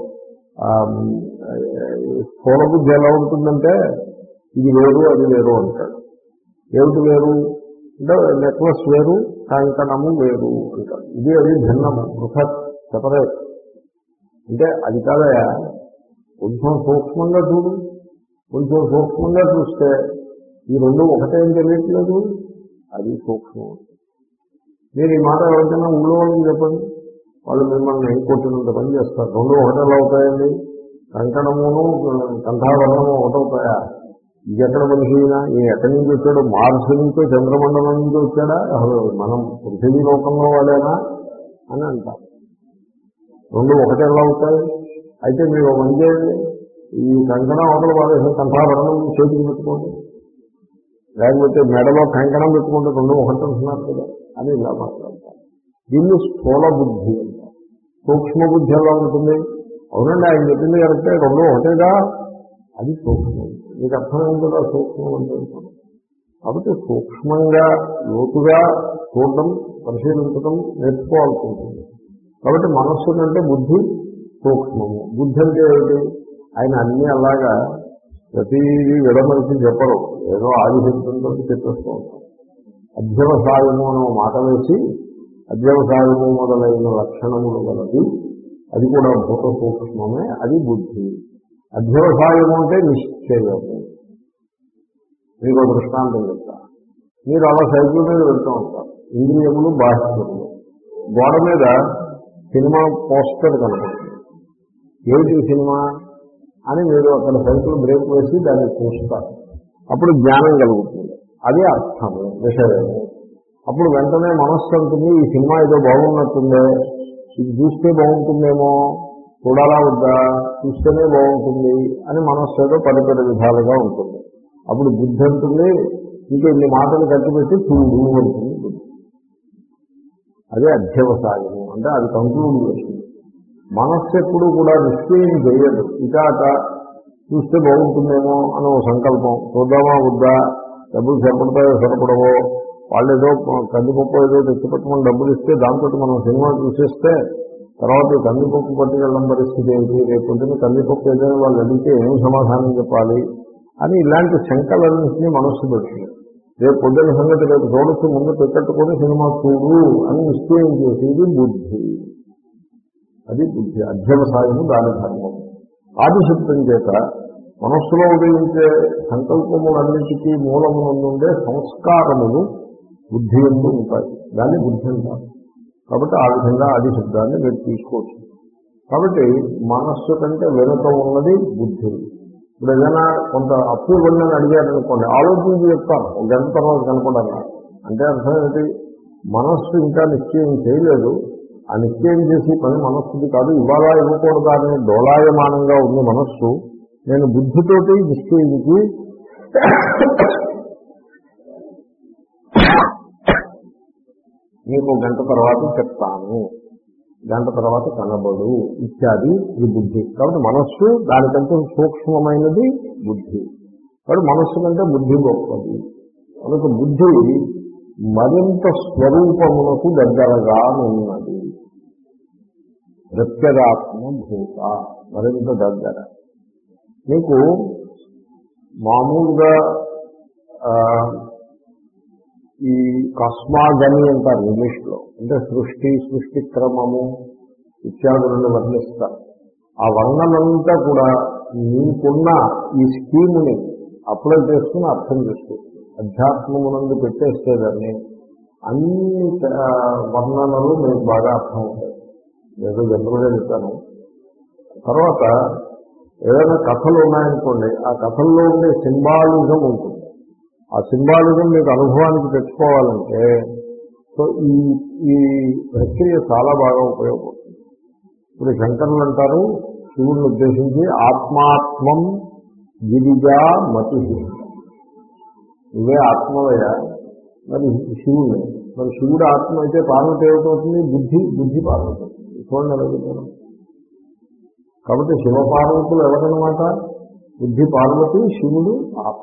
స్థూల బుద్ధి ఎలా ఉంటుందంటే ఇది వేరు అది వేరు అంటాడు. ఏమిటి వేరు అంటే నెక్లెస్ వేరు, కంకణము వేరు అంటాడు. ఇది అది భిన్నము, బృహత్ సెపరేట్. అంటే అది కాదయా, కొంచెం సూక్ష్మంగా చూడు. కొంచెం సూక్ష్మంగా చూస్తే ఈ రెండు ఒకటేం తెలియట్లేదు, అది సూక్ష్మం. మీరు ఈ మాట ఎవరికైనా ఊళ్ళో వాళ్ళని చెప్పండి, వాళ్ళు మిమ్మల్ని కొట్టినంత పని చేస్తారు. రెండు ఒకటేలా అవుతాయండి? కంకణమును కంఠాభరణము ఒకటవుతాయా? ఇది ఎక్కడ మనిషినా? ఈ ఎక్కడి నుంచి వచ్చాడు? మార్స్ నుంచో చంద్రమండలం నుంచి వచ్చాడా? మనం పృథివీ లోకంలో వాడేనా అని అంటారు. రెండు ఒకటేలా అవుతాయి? అయితే మీరు పని చేయండి, ఈ కంకణం ఒకటి వాడేసిన కంఠాభరణం చేతికి పెట్టుకోండి, లేకపోతే మెడలో కంకణం పెట్టుకుంటే రెండు ఒకటి అంటున్నారు కదా అని ఇలా మాట్లాడతారు. దీన్ని స్థూల బుద్ధి అంటారు. సూక్ష్మ బుద్ధి ఎలా ఉంటుంది? అవునండి, ఆయన చెప్పింది కరెక్టే, రెండు ఒకటేగా, అది సూక్ష్మం. మీకు అర్థమైంది కదా సూక్ష్మం అంటే. కాబట్టి సూక్ష్మంగా లోతుగా చూడడం, పరిశీలించడం నేర్చుకోవాల్సి ఉంటుంది. కాబట్టి మనస్సు కంటే బుద్ధి సూక్ష్మము. బుద్ధి అంటే ఏమిటి? ఆయన అన్నీ అలాగా ప్రతిదీ విడమరిచి చెప్పరు, ఏదో ఆదిశక్తంతో చెప్పేస్తూ ఉంటారు. అధ్యవసాయము అనే మాట వేసి అధ్యవసాయము మొదలైన లక్షణములు గలది, అది కూడా భూత సూక్ష్మమే, అది బుద్ధి. అధ్యవసాయము అంటే నిశ్చయము. మీకు దృష్టాంతం చెప్తా. మీరు అలా సైకిల్ మీద వెళ్తూ ఉంటారు, ఇంద్రియములు బాహ్యములు. గోడ మీద సినిమా పోస్టర్ కనపడుతుంది. ఏమిటి సినిమా అని మీరు అక్కడ సైకిల్ బ్రేక్ వేసి దాన్ని చూస్తారు. అప్పుడు జ్ఞానం కలుగుతుంది, అది అర్థము, విషయము. అప్పుడు వెంటనే మనస్సు అంటుంది, ఈ సినిమా ఏదో బాగున్నట్టుందే, ఇది చూస్తే బాగుంటుందేమో, చూడాలా వద్దా, చూస్తేనే బాగుంటుంది అని మనస్సు ఏదో పరిపరి విధాలుగా ఉంటుంది. అప్పుడు బుద్ధి అంటుంది, ఇంకా ఇన్ని మాటలు కట్టిపెట్టి చూడు అంటుంది బుద్ధి. అదే అధ్యవసాయము అంటే అది కంక్లూడ్ చేస్తుంది. మనస్సు ఎప్పుడు కూడా నిశ్చయం చేయదు. ఇకాక చూస్తే బాగుంటుందేమో అని ఒక సంకల్పం, చూద్దామా వద్దా, డబ్బులు సరిపడతాయో సరిపడవో, వాళ్ళు ఏదో కందిపప్పు ఏదో తెచ్చిపెట్టమని డబ్బులు ఇస్తే దాంతో మనం సినిమా చూసేస్తే తర్వాత కందిపప్పు పట్టుకెళ్ళడం పరిస్థితి ఏంటి, రేపు పొద్దున్న కందిపప్పు ఏదైనా వాళ్ళు అడిగితే ఏం సమాధానం చెప్పాలి అని ఇలాంటి శంకలన్నింటినీ మనస్సు పెడుతుంది. రేపు పొద్దున్న సంగతి రేపు చూడొచ్చు, ముందు పెట్టట్టుకొని సినిమా చూడు అని నిశ్చయం చేసేది బుద్ధి. అది బుద్ధి. అధ్యవసాయము దాని ధర్మం. ఆదిశబ్దం చేత మనస్సులో ఉదయించే సంకల్పములన్నిటికీ మూలమునందుండే సంస్కారములు బుద్ధి ఎందు ఉంటాయి, దాన్ని బుద్ధి అంటారు. కాబట్టి ఆ విధంగా ఆది శబ్దాన్ని మీరు తీసుకోవచ్చు. కాబట్టి మనస్సు కంటే వెనుక ఉన్నది బుద్ధి. ఇప్పుడు ఏదైనా కొంత అప్పు ఇవ్వండి అని అడిగారనుకోండి, ఆలోచించి చెప్తాను, ఒక గంట తర్వాత కనపడాలి అంటే అర్థం ఏంటి? మనస్సు ఇంకా నిశ్చయం చేయలేదు. ఆ నిశ్చయం చేసి పని మనస్సుది కాదు, ఇవాళ ఇవ్వకూడదా అని డోలాయమానంగా ఉంది మనస్సు. నేను బుద్ధితోటి నిశ్చయించి మీకు గంట తర్వాత చెప్తాను గంట తర్వాత కనబడు ఇత్యాది ఈ బుద్ధి. కాబట్టి మనస్సు దానికంటే సూక్ష్మమైనది బుద్ధి. కాబట్టి మనస్సు కంటే బుద్ధి గొప్పది. కనుక బుద్ధి మరింత స్వరూపమునకు దగ్గరగా ఉన్నది. ప్రత్యేగాత్మభూత మరింత దగ్గర. మీకు మామూలుగా ఈ కాస్మాగని అంటారు ఇంగ్లీష్లో, అంటే సృష్టి సృష్టి క్రమము ఇత్యాదులను వర్ణిస్తారు. ఆ వర్ణనంతా కూడా మీకున్న ఈ స్కీముని అప్లై చేసుకుని అర్థం చేసుకోవచ్చు. అధ్యాత్మమునందు పెట్టేస్తేదాన్ని అన్ని వర్ణనలు మీకు బాగా అర్థం అవుతాయి. ఏదో జనరల్గా చెప్తాను. తర్వాత ఏదైనా కథలు ఉన్నాయనుకోండి, ఆ కథల్లో ఉండే సింబాలిజం ఉంటుంది. ఆ సింబాలిజం మీకు అనుభవానికి తెచ్చుకోవాలంటే సో ఈ ఈ ప్రక్రియ చాలా బాగా ఉపయోగపడుతుంది. ఇప్పుడు శంకరులు అంటారు శివుడిని ఉద్దేశించి, ఆత్మాత్మం గిరిజా మతి. నువ్వే ఆత్మవయ, మరి శివుడే. మరి శివుడు ఆత్మ అయితే పార్వతి ఏమిటవుతుంది? బుద్ధి. బుద్ధి పార్వతి అవుతుంది. చూడండి అడుగుతాను. కాబట్టి శివపార్వతులు ఎవరన్నమాట? బుద్ధి పార్వతి, శివుడు ఆత్మ.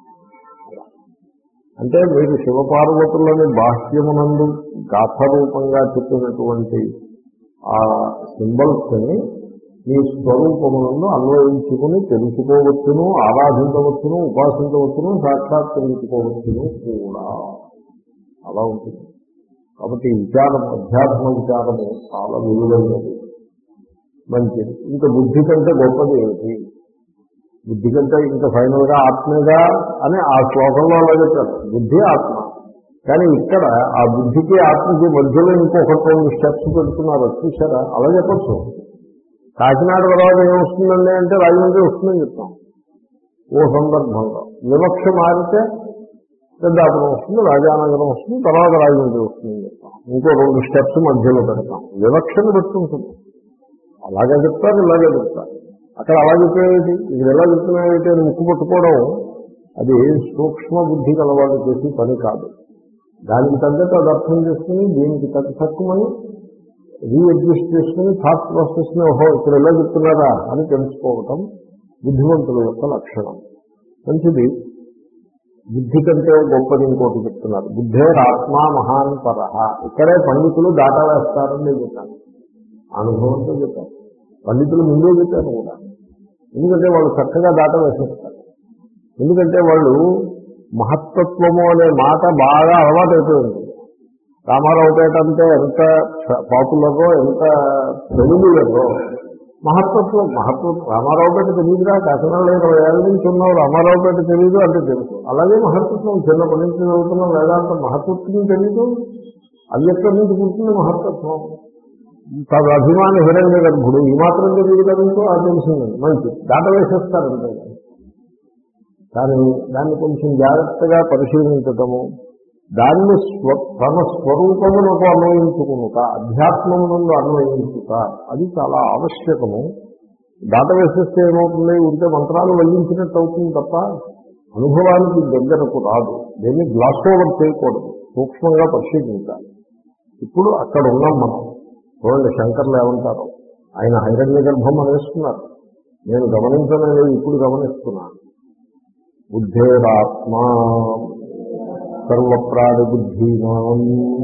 అంటే మీరు శివపార్వతులని బాహ్యమునందు గాథరూపంగా చెప్పినటువంటి ఆ సింబల్స్ని మీ స్వరూపమునందు అన్వయించుకుని తెలుసుకోవచ్చును, ఆరాధించవచ్చును, ఉపాసించవచ్చును, సాక్షాత్కరించుకోవచ్చును కూడా. అలా ఉంటుంది. కాబట్టి విచారం, అధ్యాత్మ విచారము చాలా విలువైనది, మంచిది. ఇంకా బుద్ధి కంటే గొప్పది ఏమిటి? బుద్ధి కంటే ఇంకా ఫైనల్గా ఆత్మేగా అని ఆ శ్లోకంలో అలా చెప్పారు. బుద్ధి ఆత్మ. కానీ ఇక్కడ ఆ బుద్ధికి ఆత్మకి మధ్యలో ఇంకొకటి రెండు స్టెప్స్ పెడుతున్నారు. చూసారా? అలా చెప్పచ్చు. కాకినాడ తర్వాత ఏమొస్తుందండి అంటే రాజమండ్రి వస్తుందని చెప్తాం ఓ సందర్భంలో. వివక్ష మారితే పెద్దాపురం వస్తుంది, రాజానగరం వస్తుంది, తర్వాత రాజమండ్రి వస్తుందని చెప్తాం. ఇంకో రెండు స్టెప్స్ మధ్యలో పెడతాం. వివక్షను పెట్టుకుంటుంది. అలాగే చెప్తారు, ఇలాగే చెప్తారు. అక్కడ అలా చెప్పేది, ఇక్కడ ఎలా చెప్తున్నాయంటే ముక్కు పట్టుకోవడం అది సూక్ష్మ బుద్ధి కలవాళ్ళు చేసి పని కాదు. దానికి తగ్గట్టు అది అర్థం చేసుకుని దీనికి తగ్గ తక్కువని రీఅడ్జస్ట్ చేసుకుని థాట్ ప్రాసెస్ని ఓహో ఇక్కడ ఎలా చెప్తున్నారా అని తెలుసుకోవటం బుద్ధిమంతుల యొక్క లక్షణం. మంచిది. బుద్ధి కంటే గొప్పది ఇంకోటి చెప్తున్నారు. బుద్ధే ఆత్మా మహాన్ పరహ. ఇక్కడే పండితులు దాటా వేస్తారని నేను చెప్పాను, అనుభవంతో చెప్పాను. పండితులు ముందే చెప్పాను కూడా. ఎందుకంటే వాళ్ళు చక్కగా దాటా వేసేస్తారు. ఎందుకంటే వాళ్ళు మహత్తత్వము అనే మాట బాగా అలవాటు అయిపోయింది. రామారావు పేట అంటే ఎంత పాపులరో, ఎంత తెలుగులరో. మహత్తత్వం మహత్వం రామారావు పేట తెలియదురా, కాకినాడలో ఇరవై ఏళ్ళ నుంచి ఉన్నావు, రామారావు పేట తెలియదు అంటే తెలుసు. అలాగే మహత్తత్వం చిన్నప్పటి నుంచి చదువుతున్న వేదాంతం మహత్తత్వం తెలియదు. అవ్యక్తం నుంచి పుట్టింది మహత్తత్వం. తన అభిమాని హిరణ్య గర్భుడు ఈ మాత్రం తెలియదు కదంతో అది తెలిసిందండి. మంచి దాట వేసేస్తారంటే. కానీ దాన్ని కొంచెం జాగ్రత్తగా పరిశీలించటము, దాన్ని స్వ తన స్వరూపమునకు అన్వయించుకునుట, అధ్యాత్మమునందు అన్వయించుట, అది చాలా ఆవశ్యకము. దాట వేసేస్తే ఏమవుతుంది? ఉంటే మంత్రాలు వల్లించినట్టు అవుతుంది తప్ప అనుభవానికి దగ్గరకు రాదు. దీన్ని గ్లాస్ ఓవర్ చేయకూడదు, సూక్ష్మంగా పరిశీలించాలి. ఇప్పుడు అక్కడ ఉన్నాం మనం. చూడండి శంకర్లు ఏమంటారు. ఆయన హైరణ్య గర్భం అనేస్తున్నారు. నేను గమనించలేదు, ఇప్పుడు గమనిస్తున్నాను. బుద్ధేరాత్మా సర్వప్రాణి బుద్ధీనాం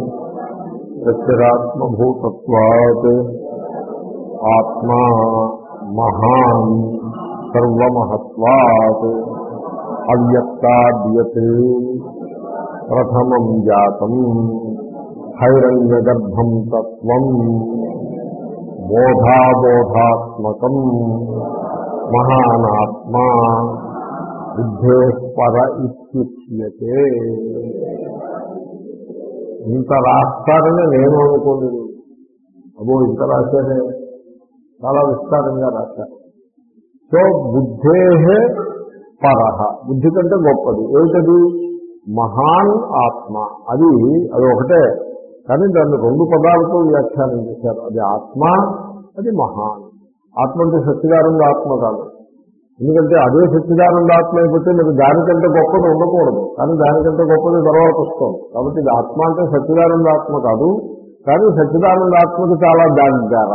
ప్రత్యేగాత్మభూతత్వాత్ ఆత్మా మహాన్ సర్వమహత్వాత్ అవ్యక్తాద్యత్ ప్రథమం జాతం హైరణ్యగర్భం తత్వం బోధాబోధాత్మకం మహానాత్మా బుద్ధే పర ఇత్యుచ్యతే. ఇంత రాస్తారని నేను అనుకోలేదు. అబో ఇంత రాశారే, చాలా విస్తారంగా రాశారు. సో బుద్ధే పరహ, బుద్ధి కంటే గొప్పది ఏమిటది? మహాన్ ఆత్మ. అది అది ఒకటే, కానీ దాన్ని రెండు పదాలతో వ్యాఖ్యానం చేశారు. అది ఆత్మ, అది మహాన్. ఆత్మ అంటే సచ్చిదానంద ఆత్మ కాదు. ఎందుకంటే అదే సచ్చిదానంద ఆత్మ అయిపోతే మీరు దానికంటే గొప్పది ఉండకూడదు, కానీ దానికంటే గొప్పది తర్వాత వస్తుంది. కాబట్టి ఇది ఆత్మ అంటే సచ్చిదానంద ఆత్మ కాదు, కానీ సచ్చిదానంద ఆత్మకి చాలా దగ్గర.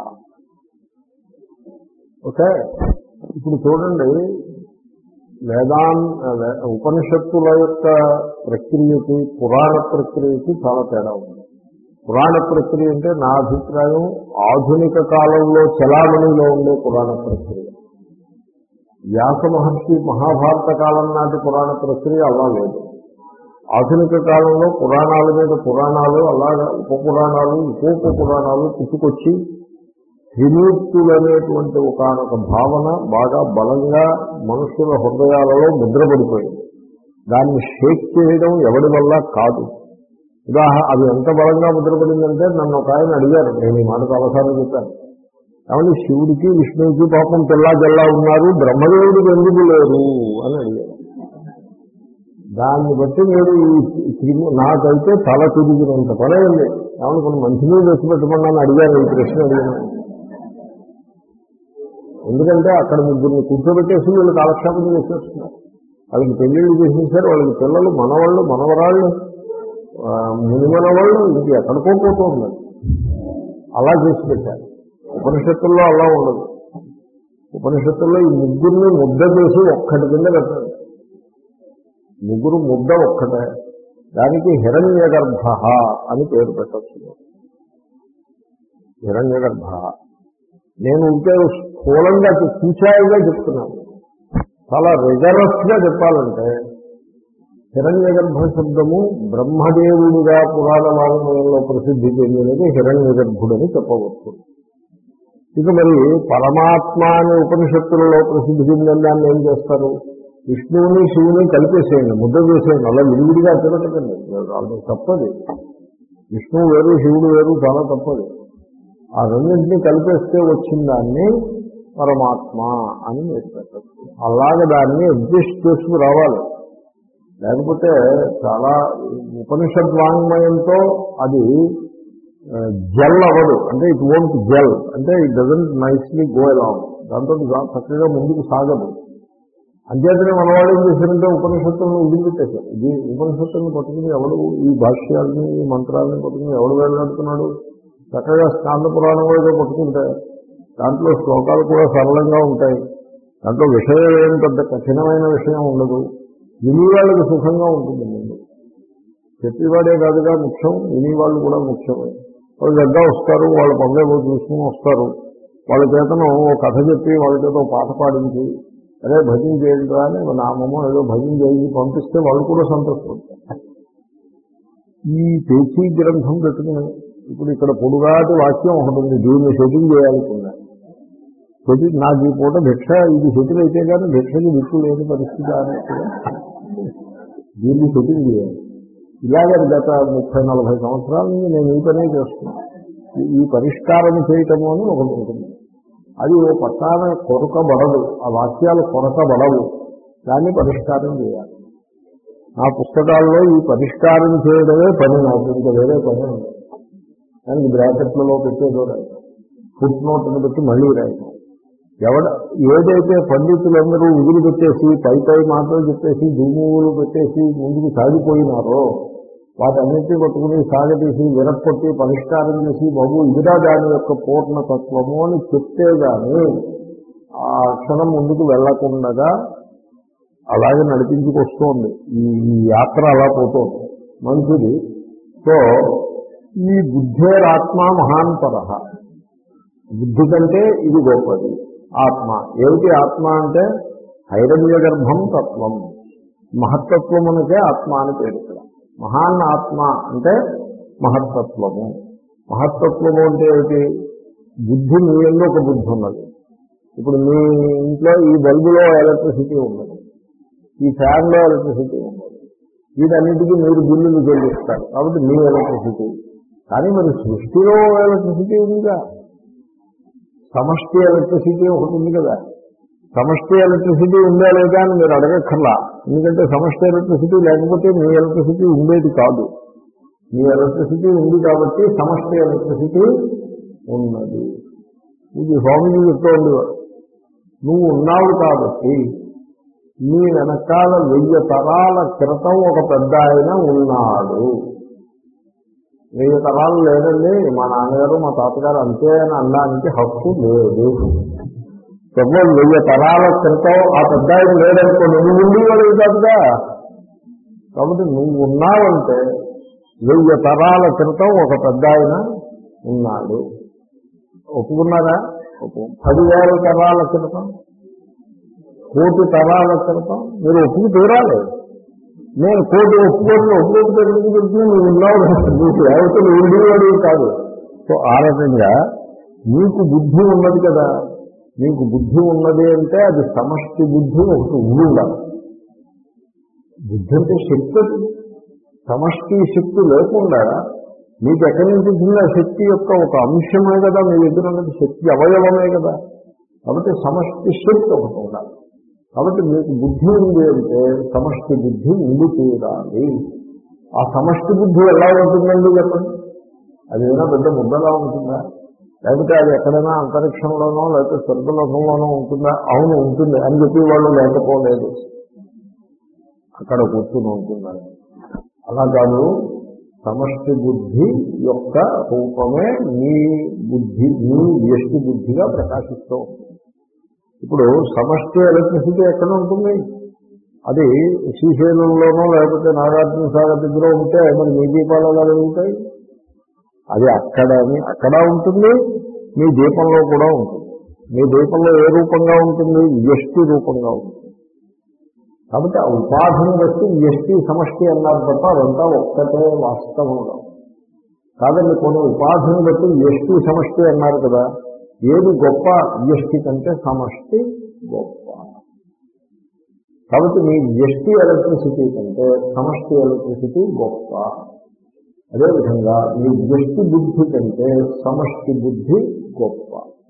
ఓకే, ఇప్పుడు చూడండి, వేదాన్ ఉపనిషత్తుల యొక్క ప్రక్రియకి పురాణ ప్రక్రియకి చాలా తేడా ఉంది. పురాణ ప్రక్రియ అంటే నా అభిప్రాయం ఆధునిక కాలంలో చలామణిలో ఉండే పురాణ ప్రక్రియ. వ్యాస మహర్షి మహాభారత కాలం నాటి పురాణ ప్రక్రియ అలా లేదు. ఆధునిక కాలంలో పురాణాల మీద పురాణాలు, అలాగా ఉప పురాణాలు, ఉపోప పురాణాలు పుట్టుకొచ్చి త్రిమూర్తులు అనేటువంటి ఒకనొక భావన బాగా బలంగా మనుషుల హృదయాలలో ముద్రపడిపోయింది. దాన్ని షేక్ చేయడం ఎవడి వల్ల కాదు. ఉదాహరణ, అది ఎంత బలంగా ముద్రపడిందంటే నన్ను ఒక ఆయన అడిగారు, నేను ఈ మాట చాలాసార్లు చెప్పాను, కాబట్టి శివుడికి విష్ణువుకి పాపం తెల్లా జల్లా ఉన్నారు, బ్రహ్మదేవుడికి ఎందుకు లేరు అని అడిగారు. దాన్ని బట్టి మీరు ఈ నాకైతే తల తిరిగినంత పనే ఉంది. ఏమన్నా కొన్ని మంచినీళ్ళు వచ్చి పెట్టమని అడిగాను, ఈ ప్రశ్న అడిగాను. ఎందుకంటే అక్కడ ముగ్గురిని కూర్చోబెట్టేసి వీళ్ళు కాలక్షేపం చేసేస్తున్నారు. వాళ్ళకి పెళ్లిళ్ళు చేసేసారు, వాళ్ళకి పిల్లలు, మనవాళ్ళు, మనవరాళ్ళు, మునిమనవాళ్ళు, ఇంక ఎక్కడికో పోతూ ఉన్నారు. అలా చేసి పెట్టారు. ఉపనిషత్తుల్లో అలా ఉండదు. ఉపనిషత్తుల్లో ఈ ముగ్గురిని ముద్ద చేసి ఒక్కటి కింద పెట్టండి. ముగ్గురు ముద్ద ఒక్కటే, దానికి హిరణ్య గర్భ అని పేరు పెట్టచ్చు. హిరణ్య గర్భ నేను ఉంటే స్థూలంగా కూచాయిగా చెప్తున్నాను. చాలా రిగరస్ గా చెప్పాలంటే హిరణ్య గర్భ శబ్దము బ్రహ్మదేవుడిగా పురాణ వాంగ్మయంలో ప్రసిద్ధి చెందినది హిరణ్య గర్భుడని చెప్పవచ్చు. ఇక మరి పరమాత్మ అనే ఉపనిషత్తులలో ప్రసిద్ధి చెందిన దాన్ని ఏం చేస్తారు? విష్ణువుని శివుని కలిపేసేయండి, ముద్ద చేసేయండి. అలా విడివిడిగా తిరగటండి, తప్పది. విష్ణువు వేరు, శివుడు వేరు, చాలా తప్పది. ఆ రెండింటినీ కలిపేస్తే వచ్చిన దాన్ని పరమాత్మ అని మీరు పెట్టచ్చు. అలాగే దాన్ని అడ్జస్ట్ చేసుకు రావాలి. లేకపోతే చాలా ఉపనిషద్ వాంగ్మయంతో అది జెల్ అవ్వదు. అంటే ఇట్ వోంట్ జెల్, అంటే it doesn't nicely go along. దాంతో చక్కగా ముందుకు సాగదు. అంచేతనే మనవాళ్ళు ఏం చేశారంటే ఉపనిషత్తులను వదిలిపెట్టేశారు. ఇది ఉపనిషత్తులను పట్టుకుని ఎవడు ఈ భాష్యాలని, ఈ మంత్రాలని పట్టుకుని ఎవడు వెళ్ళాడుతున్నాడు? చక్కగా స్కాంద పురాణం ఏదో పట్టుకుంటే దాంట్లో శ్లోకాలు కూడా సరళంగా ఉంటాయి. దాంట్లో విషయం ఏం పెద్ద కఠినమైన విషయం ఉండదు. వినివాళ్ళకి సుఖంగా ఉంటుంది. ముందు చెప్పేవాడే కాదుగా ముఖ్యం, వినివాళ్ళు కూడా ముఖ్యమే. వాళ్ళు దగ్గర వస్తారు, వాళ్ళ పనులేవో చూసుకుని వస్తారు. వాళ్ళ చేతను ఓ కథ చెప్పి వాళ్ళ చేత పాట పాడించి అదే భజన చేయండి అని నామమో ఏదో భజన చేసి పంపిస్తే వాళ్ళు కూడా సంతోషపడతారు. ఈ పేచీ గ్రంథం పెట్టుకుని ఇప్పుడు ఇక్కడ పొడుగాటి వాక్యం ఒకటి ఉంది, దీన్ని సెటిల్ చేయాలనుకున్నా. సెటిల్ నాకు ఈ పూట భిక్ష ఇది సెటిల్ అయితే కానీ భిక్షకి దిక్కు లేని పరిస్థితి అన్నట్టుగా దీన్ని సెటిల్ చేయాలి. ఇలాగే గత ముప్పై నలభై సంవత్సరాల నుంచి నేను ఈ పనే చేస్తున్నాను. ఈ పరిష్కారం చేయటము అని ఒకటి ఉంటుంది. అది ఓ పట్టాన కొరకబడదు, ఆ వాక్యాలు కొరకబడవు, దాన్ని పరిష్కారం చేయాలి. నా పుస్తకాల్లో ఈ పరిష్కారం చేయడమే పని, నాకు ఇంకా వేరే పని ఉంది. దానికి బ్రాకెట్లలో పెట్టేదో రాయటం, ఫుట్ నోట్ని పెట్టి మళ్ళీ రాయటం. ఎవడ ఏదైతే పండితులందరూ విధులు పెట్టేసి పై పై మాటలు చెప్పేసి దుమ్ములు పెట్టేసి ముందుకు సాగిపోయినారో వాటన్నిటినీ పట్టుకుని సాగతీసి విరక్కొట్టి పరిష్కారం చేసి బాబు ఇదిరా దాని యొక్క పూర్ణతత్వము అని చెప్తే గాని ఆ క్షణం ముందుకు వెళ్లకుండా అలాగే నడిపించుకొస్తోంది. ఈ యాత్ర అలా పోతుంది, మంచిది. సో ఈ బుద్ధేరాత్మ మహాంతర, బుద్ధి కంటే ఇది గొప్పది ఆత్మ. ఏమిటి ఆత్మ అంటే హైరణ్య గర్భం తత్వం, మహత్తత్వమునకే ఆత్మ అని పేరు. ఇక్కడ మహాన్ ఆత్మ అంటే మహత్తత్వము. మహత్తత్వము అంటే ఏమిటి? బుద్ధి మీ ఎందుకు ఒక బుద్ధి ఉన్నది. ఇప్పుడు మీ ఇంట్లో ఈ బల్బులో ఎలక్ట్రిసిటీ ఉన్నది, ఈ ఫ్యాన్లో ఎలక్ట్రిసిటీ ఉన్నది, వీటన్నిటికీ మీరు బిల్లులు చెల్లిస్తారు కాబట్టి మీ ఎలక్ట్రిసిటీ. కానీ మరి సృష్టిలో ఎలక్ట్రిసిటీ ఉందిగా, సమష్టి ఎలక్ట్రిసిటీ ఒకటి ఉంది కదా. సమష్టి ఎలక్ట్రిసిటీ ఉందా లేదా అని మీరు అడగక్కర్లా, ఎందుకంటే సమష్టి ఎలక్ట్రిసిటీ లేకపోతే మీ ఎలక్ట్రిసిటీ ఉండేది కాదు. మీ ఎలక్ట్రిసిటీ ఉంది కాబట్టి సమష్టి ఎలక్ట్రిసిటీ ఉన్నది. ఇది స్వామిజీ చెప్తూ ఉండేవారు, నువ్వు ఉన్నావు కాబట్టి నీ వెనకాల వెయ్యి తరాల క్రితం ఒక పెద్ద ఆయన ఉన్నాడు. వెయ్యి తరాలు లేదండి, మా నాన్నగారు మా తాతగారు అంతే అని అనడానికి హక్కు లేదు. సపోజ్ వెయ్యి తరాల క్రితం ఆ పెద్ద ఆయన లేదనుకో, నువ్వు ఉండేవాడు కాదుగా. కాబట్టి నువ్వు ఉన్నావంటే వెయ్యి తరాల క్రితం ఒక పెద్ద ఆయన ఉన్నాడు. ఒప్పుకున్నారా? పదివేల తరాల క్రితం, కోటి తరాల క్రితం మీరు ఒప్పుకు తీరాలి. నేను కోటి ఒప్పుకోవడం ఒప్పుకోటి పెరుగుతుంది, నువ్వు ఉన్నావు, నీకు ఎవరికి ఉండేవాడు కాదు. సో ఆ రకంగా నీకు బుద్ధి ఉన్నది కదా. నీకు బుద్ధి ఉన్నది అంటే అది సమష్టి బుద్ధి ఒకటి ఉండాలి. బుద్ధి అంటే శక్తి, సమష్టి శక్తి లేకుండా మీకు ఎక్కడి నుంచి వచ్చింది? ఆ శక్తి యొక్క ఒక అంశమే కదా మీ దగ్గర ఉన్నది, శక్తి అవయవమే కదా. కాబట్టి సమష్టి శక్తి ఒకటి ఉండాలి. కాబట్టి మీకు బుద్ధి ఉంది అంటే సమష్టి బుద్ధి ఉండి తీరాలి. ఆ సమష్టి బుద్ధి ఎలా ఉంటుందండి చెప్పండి? అది ఏదైనా పెద్ద ముద్దలా ఉంటుందా? లేకపోతే అది ఎక్కడైనా అంతరిక్షంలోనో లేకపోతే స్వర్గలోకంలోనో ఉంటుందా? అవును ఉంటుంది అని చెప్పి వాళ్ళు లేకపోలేదు, అక్కడ కూర్చుని ఉంటున్నారు. అలా కాదు, సమష్టి బుద్ధి యొక్క రూపమే నీ బుద్ధి, నీ వ్యష్టి బుద్ధిగా ప్రకాశిస్తూ ఉంటుంది. ఇప్పుడు సమష్టి ఎలక్ట్రిసిటీ ఎక్కడ ఉంటుంది? అది శ్రీశైలంలోనో లేకపోతే నాగార్జున సాగర్ దగ్గర ఉంటే మరి మీ దీపాలు ఎలా వెలుగుతాయి? అది అక్కడ అక్కడ ఉంటుంది, మీ దీపంలో కూడా ఉంటుంది. మీ దీపంలో ఏ రూపంగా ఉంటుంది? వ్యష్టి రూపంగా ఉంటుంది. కాబట్టి ఆ ఉపాధిని బట్టి వ్యష్టి సమష్టి అన్నారు తప్ప అదంతా ఒక్కటే వాస్తవంలో కాదండి. కొన్ని ఉపాధిని బట్టి వ్యష్టి సమష్టి అన్నారు కదా. ఏది గొప్ప? వ్యష్టి కంటే సమష్టి గొప్ప. కాబట్టి మీ వ్యష్టి ఎలక్ట్రిసిటీ కంటే సమష్టి ఎలక్ట్రిసిటీ గొప్ప. అదేవిధంగా మీ వ్యష్టి బుద్ధి కంటే సమష్టి బుద్ధి గొప్ప.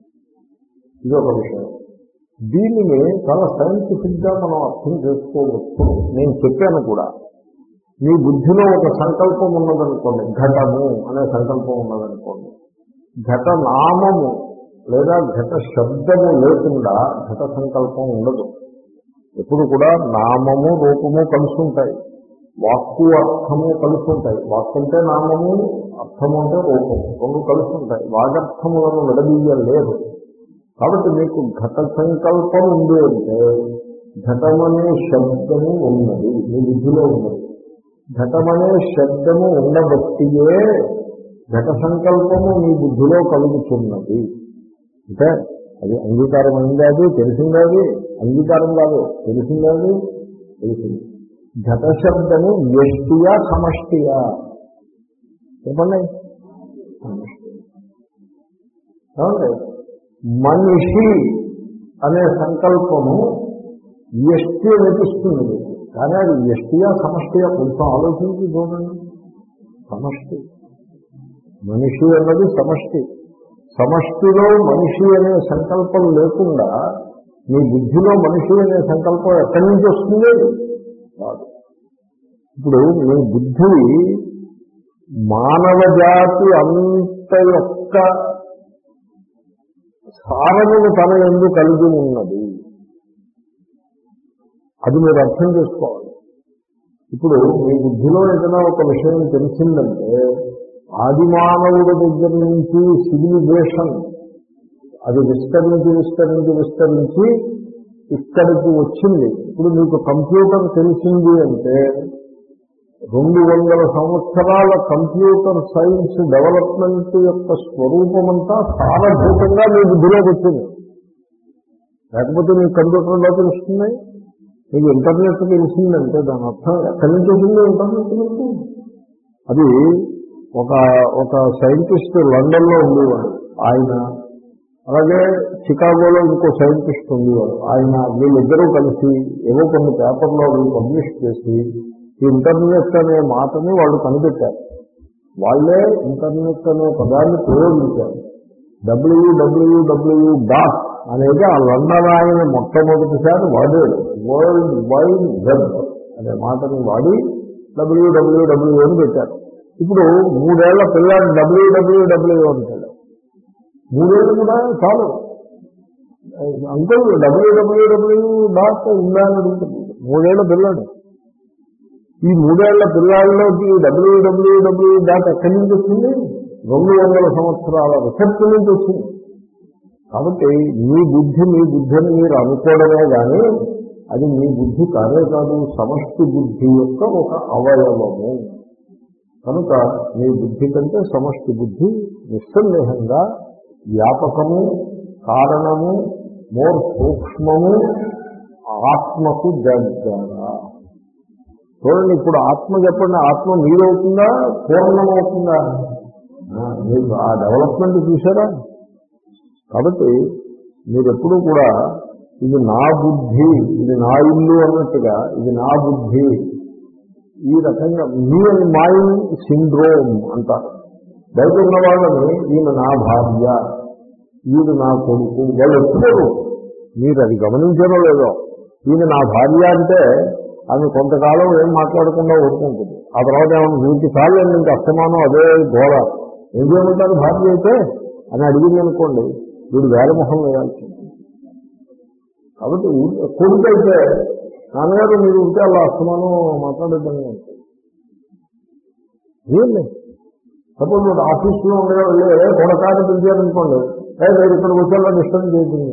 ఇది ఒక విషయం. దీనిని చాలా సైంటిఫిక్ గా మనం అర్థం చేసుకోవచ్చు. నేను చెప్పాను కూడా, మీ బుద్ధిలో ఒక సంకల్పం ఉన్నదనుకోండి, ఘటము అనే సంకల్పం ఉన్నదనుకోండి, ఘట నామము లేదా ఘట శబ్దము లేకుండా ఘట సంకల్పం ఉండదు. ఎప్పుడు కూడా నామము రూపము కలిసి ఉంటాయి, వాక్కు అర్థము కలిసి ఉంటాయి. వాక్కు అంటే నామము, అర్థము అంటే రూపము, రెండు కలిసి ఉంటాయి. వాగర్థములను విడదీయలేదు. కాబట్టి మీకు ఘట సంకల్పం ఉంది అంటే ఘటమనే శబ్దము ఉన్నది, మీ బుద్ధిలో ఉన్నది. ఘటమనే శబ్దము ఉండబట్టియే ఘట సంకల్పము మీ బుద్ధిలో కలుగుతున్నది. అంటే అది అంగీకారం అయింది, అది తెలిసింది, అది అంగీకారం కాదు, తెలిసింది, అది తెలిసింది. ఘట శబ్దము వ్యష్టియా సమష్టియా చెప్పండి? సమష్టి. మనిషి అనే సంకల్పము వ్యష్టి అనిపిస్తుంది, కానీ అది వ్యష్టియా సమష్టియా కొంచెం ఆలోచించి చూడండి. సమష్టి. మనిషి అన్నది సమష్టి. సమష్టిలో మనిషి అనే సంకల్పం లేకుండా మీ బుద్ధిలో మనిషి అనే సంకల్పం ఎక్కడి నుంచి వస్తుంది? కాదు. ఇప్పుడు మీ బుద్ధి మానవ జాతి అంత యొక్క సారమును తన యందు కలిగి ఉన్నది. అది మీరు అర్థం చేసుకోవాలి. ఇప్పుడు మీ బుద్ధిలో ఏదైనా ఒక విషయం తెలిసిందంటే ఆది మానవుడి దగ్గర నుంచి సివిలైజేషన్ అది విస్తరించి విస్తరించి విస్తరించి ఇక్కడికి వచ్చింది. ఇప్పుడు మీకు కంప్యూటర్ తెలిసింది అంటే రెండు వందల సంవత్సరాల కంప్యూటర్ సైన్స్ డెవలప్మెంట్ యొక్క స్వరూపమంతా సారభూతంగా మీ బుద్ధిలోకి వచ్చింది. లేకపోతే మీకు కంప్యూటర్లో తెలుస్తుంది, మీకు ఇంటర్నెట్ తెలిసిందంటే దాని అర్థం ఎక్కడి నుంచి వచ్చింది ఇంటర్నెట్ మీకు? అది ఒక ఒక సైంటిస్ట్ లండన్లో ఉండేవాడు ఆయన, అలాగే చికాగోలో ఇంకో సైంటిస్ట్ ఉండేవాడు ఆయన. వీళ్ళిద్దరూ కలిసి ఏవో కొన్ని పేపర్లో పబ్లిష్ చేసి ఈ ఇంటర్నెట్ అనే మాటని వాళ్ళు కనిపెట్టారు. వాళ్ళే ఇంటర్నెట్ అనే పదాన్ని ప్రయోగించారు. డబ్ల్యూడబ్ల్యూడబ్ల్యూ డాట్ అనేది ఆ లండన్ ఆయన మొట్టమొదటిసారి వాడాడు. వరల్డ్ వైడ్ వెబ్ అనే మాటని వాడి డబ్ల్యూడబ్ల్యూడబ్ల్యూ అని పెట్టారు. ఇప్పుడు మూడేళ్ల పిల్లాడు డబ్ల్యూడబ్ల్యూడబ్ల్యూ అంటాడు. మూడేళ్ళు కూడా చాలు. అంకుల్ డబ్ల్యూడబ్ల్యూడబ్ల్యూ డాట్ ఉందా అని అడుగుతుంది మూడేళ్ల పిల్లాడు. ఈ మూడేళ్ల పిల్లల్లోకి డబ్ల్యూడబ్ల్యూడబ్ల్యూ డాట్ ఎక్కడి నుంచి వచ్చింది? రెండు వందల సంవత్సరాల రిసెర్చ్ నుంచి వచ్చింది. కాబట్టి మీ బుద్ధి మీ బుద్ధి అని మీరు అనుకోవడమే కానీ అది మీ బుద్ధి కాదే కాదు, సమష్టి బుద్ధి యొక్క ఒక అవయవము. కనుక మీ బుద్ధి కంటే సమష్టి బుద్ధి నిస్సందేహంగా వ్యాపకము, కారణము, మోర్ సూక్ష్మము, ఆత్మకు దగ్గర. చూడండి, ఇప్పుడు ఆత్మ చెప్పండి, ఆత్మ మీరవుతుందా పూర్ణమవుతుందా? మీరు ఆ డెవలప్మెంట్ చూసారా? కాబట్టి మీరు ఎప్పుడూ కూడా ఇది నా బుద్ధి, ఇది నా ఇల్లు అన్నట్టుగా ఇది నా బుద్ధి, ఈ రకంగా మీ అండ్ మైండ్ సిండ్రోమ్ అంటారు. బయట ఉన్న వాళ్ళని ఈమె నా భార్య, వీడు నా కొడుకు, వాళ్ళు ఎప్పుడూ మీరు అది గమనించారో లేదో, ఈయన నా భార్య అంటే ఆమె కొంతకాలం ఏం మాట్లాడకుండా ఊరుకుంటుంది. ఆ తర్వాత ఏమన్నా వీటి సార్లు మీకు అస్తమానం అదే గోడ, ఏం చేయమంటారు భార్య అయితే అని అడిగింది అనుకోండి, వీడు వేలమొహం వేయాల్సింది. కాబట్టి కొడుకు అయితే నాన్నగారు మీరు ఉంటే అలా అస్తమానం మాట్లాడేద్దాన్ని ఉంటుంది. ఏం లేదు. సపోజ్ మీరు ఆఫీస్లో ఉండగా వెళ్ళి కొడకాన్ని పిలిచారనుకోండి, మీరు ఇక్కడికి వచ్చేలా డిస్టర్బ్ చేయకుండా.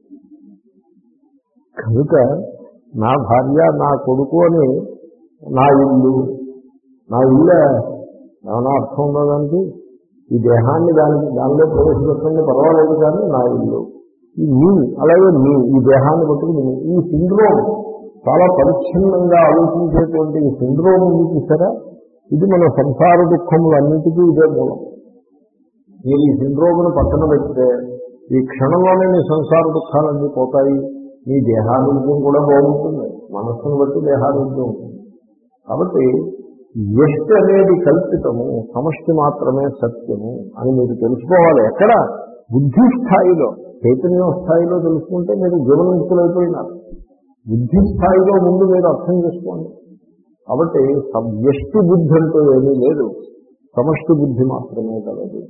కనుక నా భార్య నా కొడుకు అని నా ఇల్లు, నా ఇల్లే ఏమైనా అర్థం ఉందో దానికి? ఈ దేహాన్ని దానికి దానిలో ప్రవేశపెట్టండి పర్వాలేదు, కానీ నా ఇల్లు ఈ మీ, అలాగే మీ ఈ దేహాన్ని పట్టుకుని ఈ సిండ్రోమ్ చాలా పరిచ్ఛిన్నంగా ఆలోచించేటువంటి ఈ సిండ్రోమ్ ఉంది చూసారా, ఇది మన సంసార దుఃఖములన్నిటికీ ఇదే మూలం. మీరు ఈ సిండ్రోమ్ను పక్కన పెడితే ఈ క్షణంలోనే మీ సంసార దుఃఖాలన్నీ పోతాయి. మీ దేహారోగ్యం కూడా బాగుంటుంది, మనస్సును బట్టి దేహారోగ్యం ఉంటుంది. కాబట్టి ఎస్ట్ అనేది కల్పితము, సమష్టి మాత్రమే సత్యము అని మీరు తెలుసుకోవాలి. ఎక్కడ? బుద్ధి స్థాయిలో, చైతన్య స్థాయిలో తెలుసుకుంటే మీరు జీవన్ముక్తులైపోయినారు. బుద్ధి స్థాయిలో ముందు మీరు అర్థం చేసుకోండి. కాబట్టి వ్యష్టి బుద్ధి అంటూ ఏమీ లేదు, సమష్టి బుద్ధి మాత్రమే కలదు.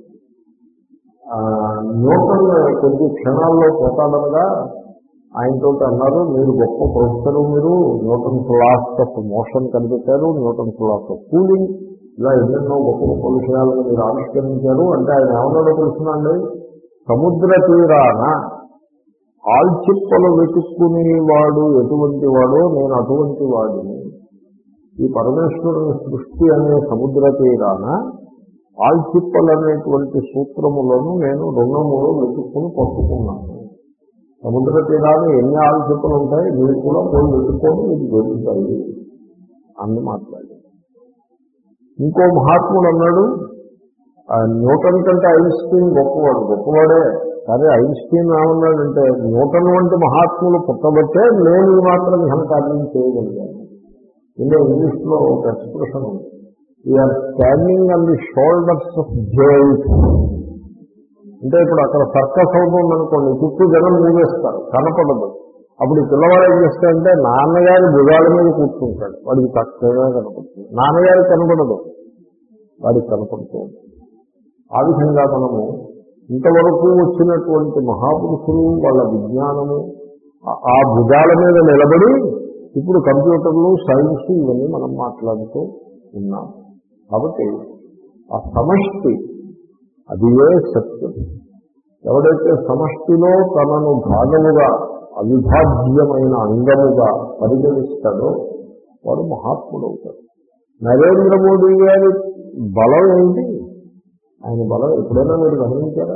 న్యూటన్ కొద్ది క్షణాల్లో పోతాడనగా ఆయనతో అన్నారు, మీరు గొప్ప ప్రొఫెసరు, మీరు న్యూటన్ లాస్ ఆఫ్ మోషన్ కనిపెట్టారు, న్యూటన్ లాస్ ఆఫ్ కూలింగ్, ఇలా ఎన్నెన్నో గొప్ప గొప్ప విషయాలను మీరు ఆవిష్కరించారు. అంటే ఆయన ఏమన్నాడో తెలుసునండి, సముద్ర తీరాన ఆల్చిప్పలు వెతుక్కునేవాడు ఎటువంటి వాడో నేను అటువంటి వాడిని. ఈ పరమేశ్వరుని సృష్టి అనే సముద్ర తీరాన ఆల్చిప్పలు అనేటువంటి సూత్రములను నేను రెండు మూడు వెతుక్కుని పట్టుకున్నాను. సముద్ర తీరాన్ని ఎన్ని ఆల్చిప్పలు ఉంటాయి, మీరు కూడా పోయి వెతుక్కొని మీకు దొరుకుతాయి అని మాట్లాడి. ఇంకో మహాత్ముడు అన్నాడు, న్యూటన్ కంటే ఐన్స్టీన్ గొప్పవాడు, గొప్పవాడే కానీ ఐన్స్టీన్ ఏమన్నాడంటే, న్యూటన్ వంటి మహాత్ములు పుట్టబట్టే నేను ఈ మాత్రం ఘనకార్యం చేయగలిగాను. ఇందులో ఇంగ్లీష్లో ఒక ఎక్స్ప్రెషన్ ఉంది, we are standing on the shoulders of giants. అంటే ఇప్పుడు అక్కడ సర్కస్ అవుతుందనుకోండి, చుట్టూ జనం మూవేస్తారు, కనపడదు. అప్పుడు ఈ పిల్లవాడు ఏం చేస్తాడంటే నాన్నగారి భుజాల మీద కూర్చుంటాడు, వాడికి చక్కగా కనపడుతుంది. నాన్నగారికి కనపడదు, వాడికి కనపడుతుంది. ఆ విధంగా మనము ఇంతవరకు వచ్చినటువంటి మహాపురుషులు వాళ్ళ విజ్ఞానము ఆ భుజాల మీద నిలబడి ఇప్పుడు కంప్యూటర్లు, సైన్స్ ఇవన్నీ మనం మాట్లాడుతూ ఉన్నాం. కాబట్టి ఆ సమష్టి అదియే సత్యం. ఎవడైతే సమష్టిలో తనను భాగముగా అవిభాజ్యమైన అంగముగా పరిగణిస్తాడో వాడు మహాత్ముడు అవుతాడు. నరేంద్ర మోడీ గారి బలం ఏంటి? ఆయన బలం ఎప్పుడైనా మీరు గమనించారా?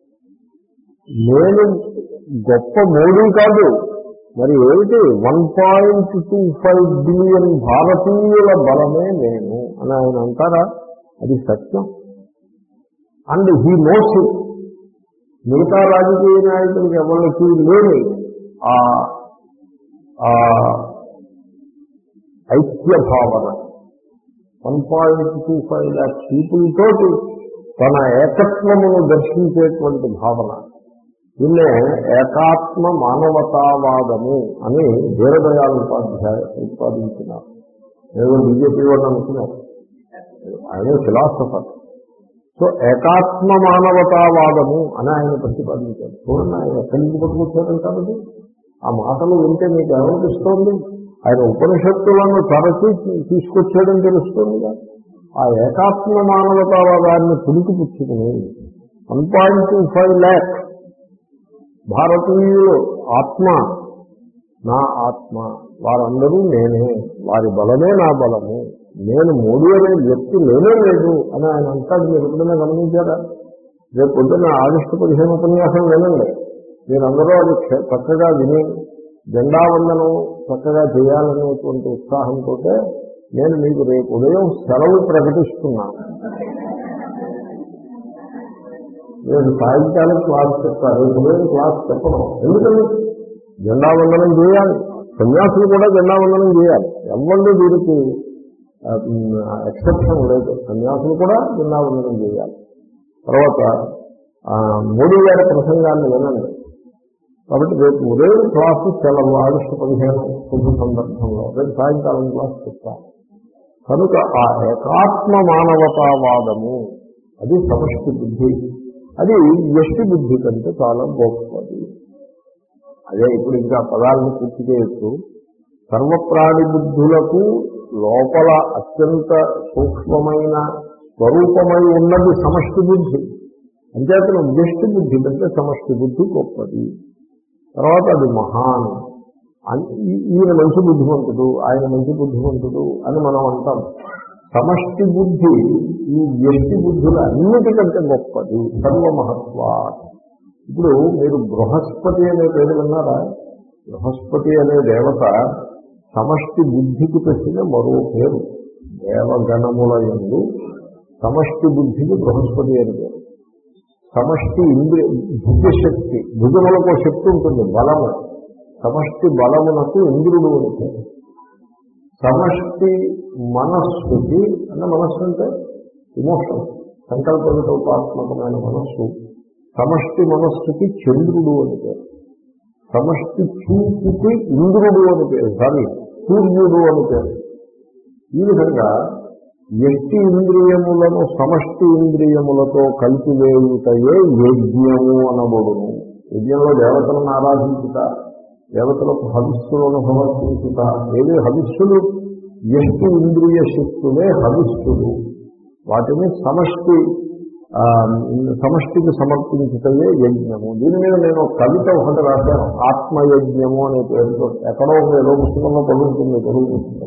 నేను గొప్ప మోడీ కాదు, మరి ఏమిటి one point two five billion భారతీయుల బలమే నేను అని ఆయన అంటారా? అది సత్యం. And he knows it. మిగతా రాజకీయ నాయకులకి ఎవరికి లేని ఐక్య భావన, one point two five lakh people తోటి తన ఏకత్వమును దర్శించేటువంటి భావన, దీన్నే ఏకాత్మ మానవతావాదము అని దీనదయాళ్ ఉపాధ్యాయ ప్రతిపాదించినారు. ఏదో బీజేపీ వాళ్ళు అనుకున్నారు, ఆయన ఫిలాసఫర్. సో ఏకాత్మ మానవతావాదము అని ఆయన ప్రతిపాదించారు. చూడండి ఆయన ఎక్కడి నుంచి పట్టుకొచ్చారంటారు. ఆ మాటలు వింటే మీకు ఏమనిపిస్తోంది? ఆయన ఉపనిషత్తులను తరచి తీసుకొచ్చాడని తెలుస్తుందిగా. ఆ ఏకాత్మ మానవతావాదాన్ని పులికి పుచ్చుకుని one point two five lakh భారతీయులు ఆత్మ నా ఆత్మ, వారందరూ నేనే, వారి బలమే నా బలము, నేను మోడీ అనే వ్యక్తి లేనే లేదు అని ఆయన అంటాడు. మీరు ఎప్పుడైనా గమనించారా? రేపు పొద్దున్న ఆగస్టు పదిహేను ఉపన్యాసం వినండి. మీరందరూ అది చక్కగా విని జెండా వందనం చక్కగా చేయాలనేటువంటి ఉత్సాహంతో నేను మీకు రేపు ఉదయం సెలవు ప్రకటిస్తున్నాను. నేను సాయంకాలం క్లాస్ చెప్తాను, రేపు ఉదయం క్లాస్ చెప్పడం. ఎందుకంటే జెండా వందనం చేయాలి, సన్యాసులు కూడా జెండా వందనం చేయాలి. ఎవరు దీనికి ఎక్సెప్షన్ లేదు, సన్యాసులు కూడా జెండా వందనం చేయాలి. తర్వాత మోడీ గారి ప్రసంగాన్ని వినండి. కాబట్టి రేపు ఉదయం క్లాసు సెలవు, ఆగస్టు పదిహేను శుభ సందర్భంలో రేపు సాయంకాలం క్లాస్ చెప్తాను. కనుక ఆ ఏకాత్మ మానవతావాదము అది సమష్టి బుద్ధి, అది వ్యష్టి బుద్ధి కంటే చాలా గొప్పది. అదే ఇప్పుడు ఇంకా పదాలను పూర్తి చేయొచ్చు. సర్వప్రాణి బుద్ధులకు లోపల అత్యంత సూక్ష్మమైన స్వరూపమై ఉన్నది సమష్టి బుద్ధి. అంచేతను వ్యష్టి బుద్ధి కంటే సమష్టి బుద్ధి గొప్పది. తర్వాత అది మహాన్, ఈయన మంచి బుద్ధిమంతుడు, ఆయన మంచి బుద్ధిమంతుడు అని మనం అంటాం. సమష్టి బుద్ధి ఈ వ్యష్టి బుద్ధుల అన్నిటికంటే గొప్పది, సర్వమహత్వ. ఇప్పుడు మీరు బృహస్పతి అనే పేరు విన్నారా? బృహస్పతి అనే దేవత సమష్టి బుద్ధికి పెట్టిన మరో పేరు. దేవగణముల యందు సమష్టి బుద్ధికి బృహస్పతి అని పేరు. సమష్టి ఇంద్రియ భుజశక్తి, భుజములకు శక్తి ఉంటుంది, బలము. సమష్టి బలమునకు ఇంద్రుడు అని పేరు. సమష్టి మనస్సుకి అంటే మనస్సు అంటే ఇమోషన్, సంకల్పవికల్పాత్మకమైన మనస్సు. సమష్టి మనస్సుకి చంద్రుడు అని పేరు. సమష్టి చూపుకి ఇంద్రుడు అని పేరు, సారీ సూర్యుడు అని పేరు. ఈ విధంగా వ్యక్తి ఇంద్రియములను సమష్టి ఇంద్రియములతో కలిపివేయుటయే యజ్ఞము అనబడును. యజ్ఞంలో దేవతలను ఆరాధించుట, దేవతలకు హవిస్సులను సమర్పించుట. ఏవి హవిస్సులు? వ్యక్తి ఇంద్రియ శక్తులే హవిస్సులు. వాటిని సమష్టి సమష్టికి సమర్పించుటయే యజ్ఞము. దీని మీద నేను కవిత ఒకటి రాశాను, ఆత్మయజ్ఞము అనే పేరుతో. ఎక్కడో ఏదో పుస్తకంలో పడుతుంది, తెలుగు పుస్తకం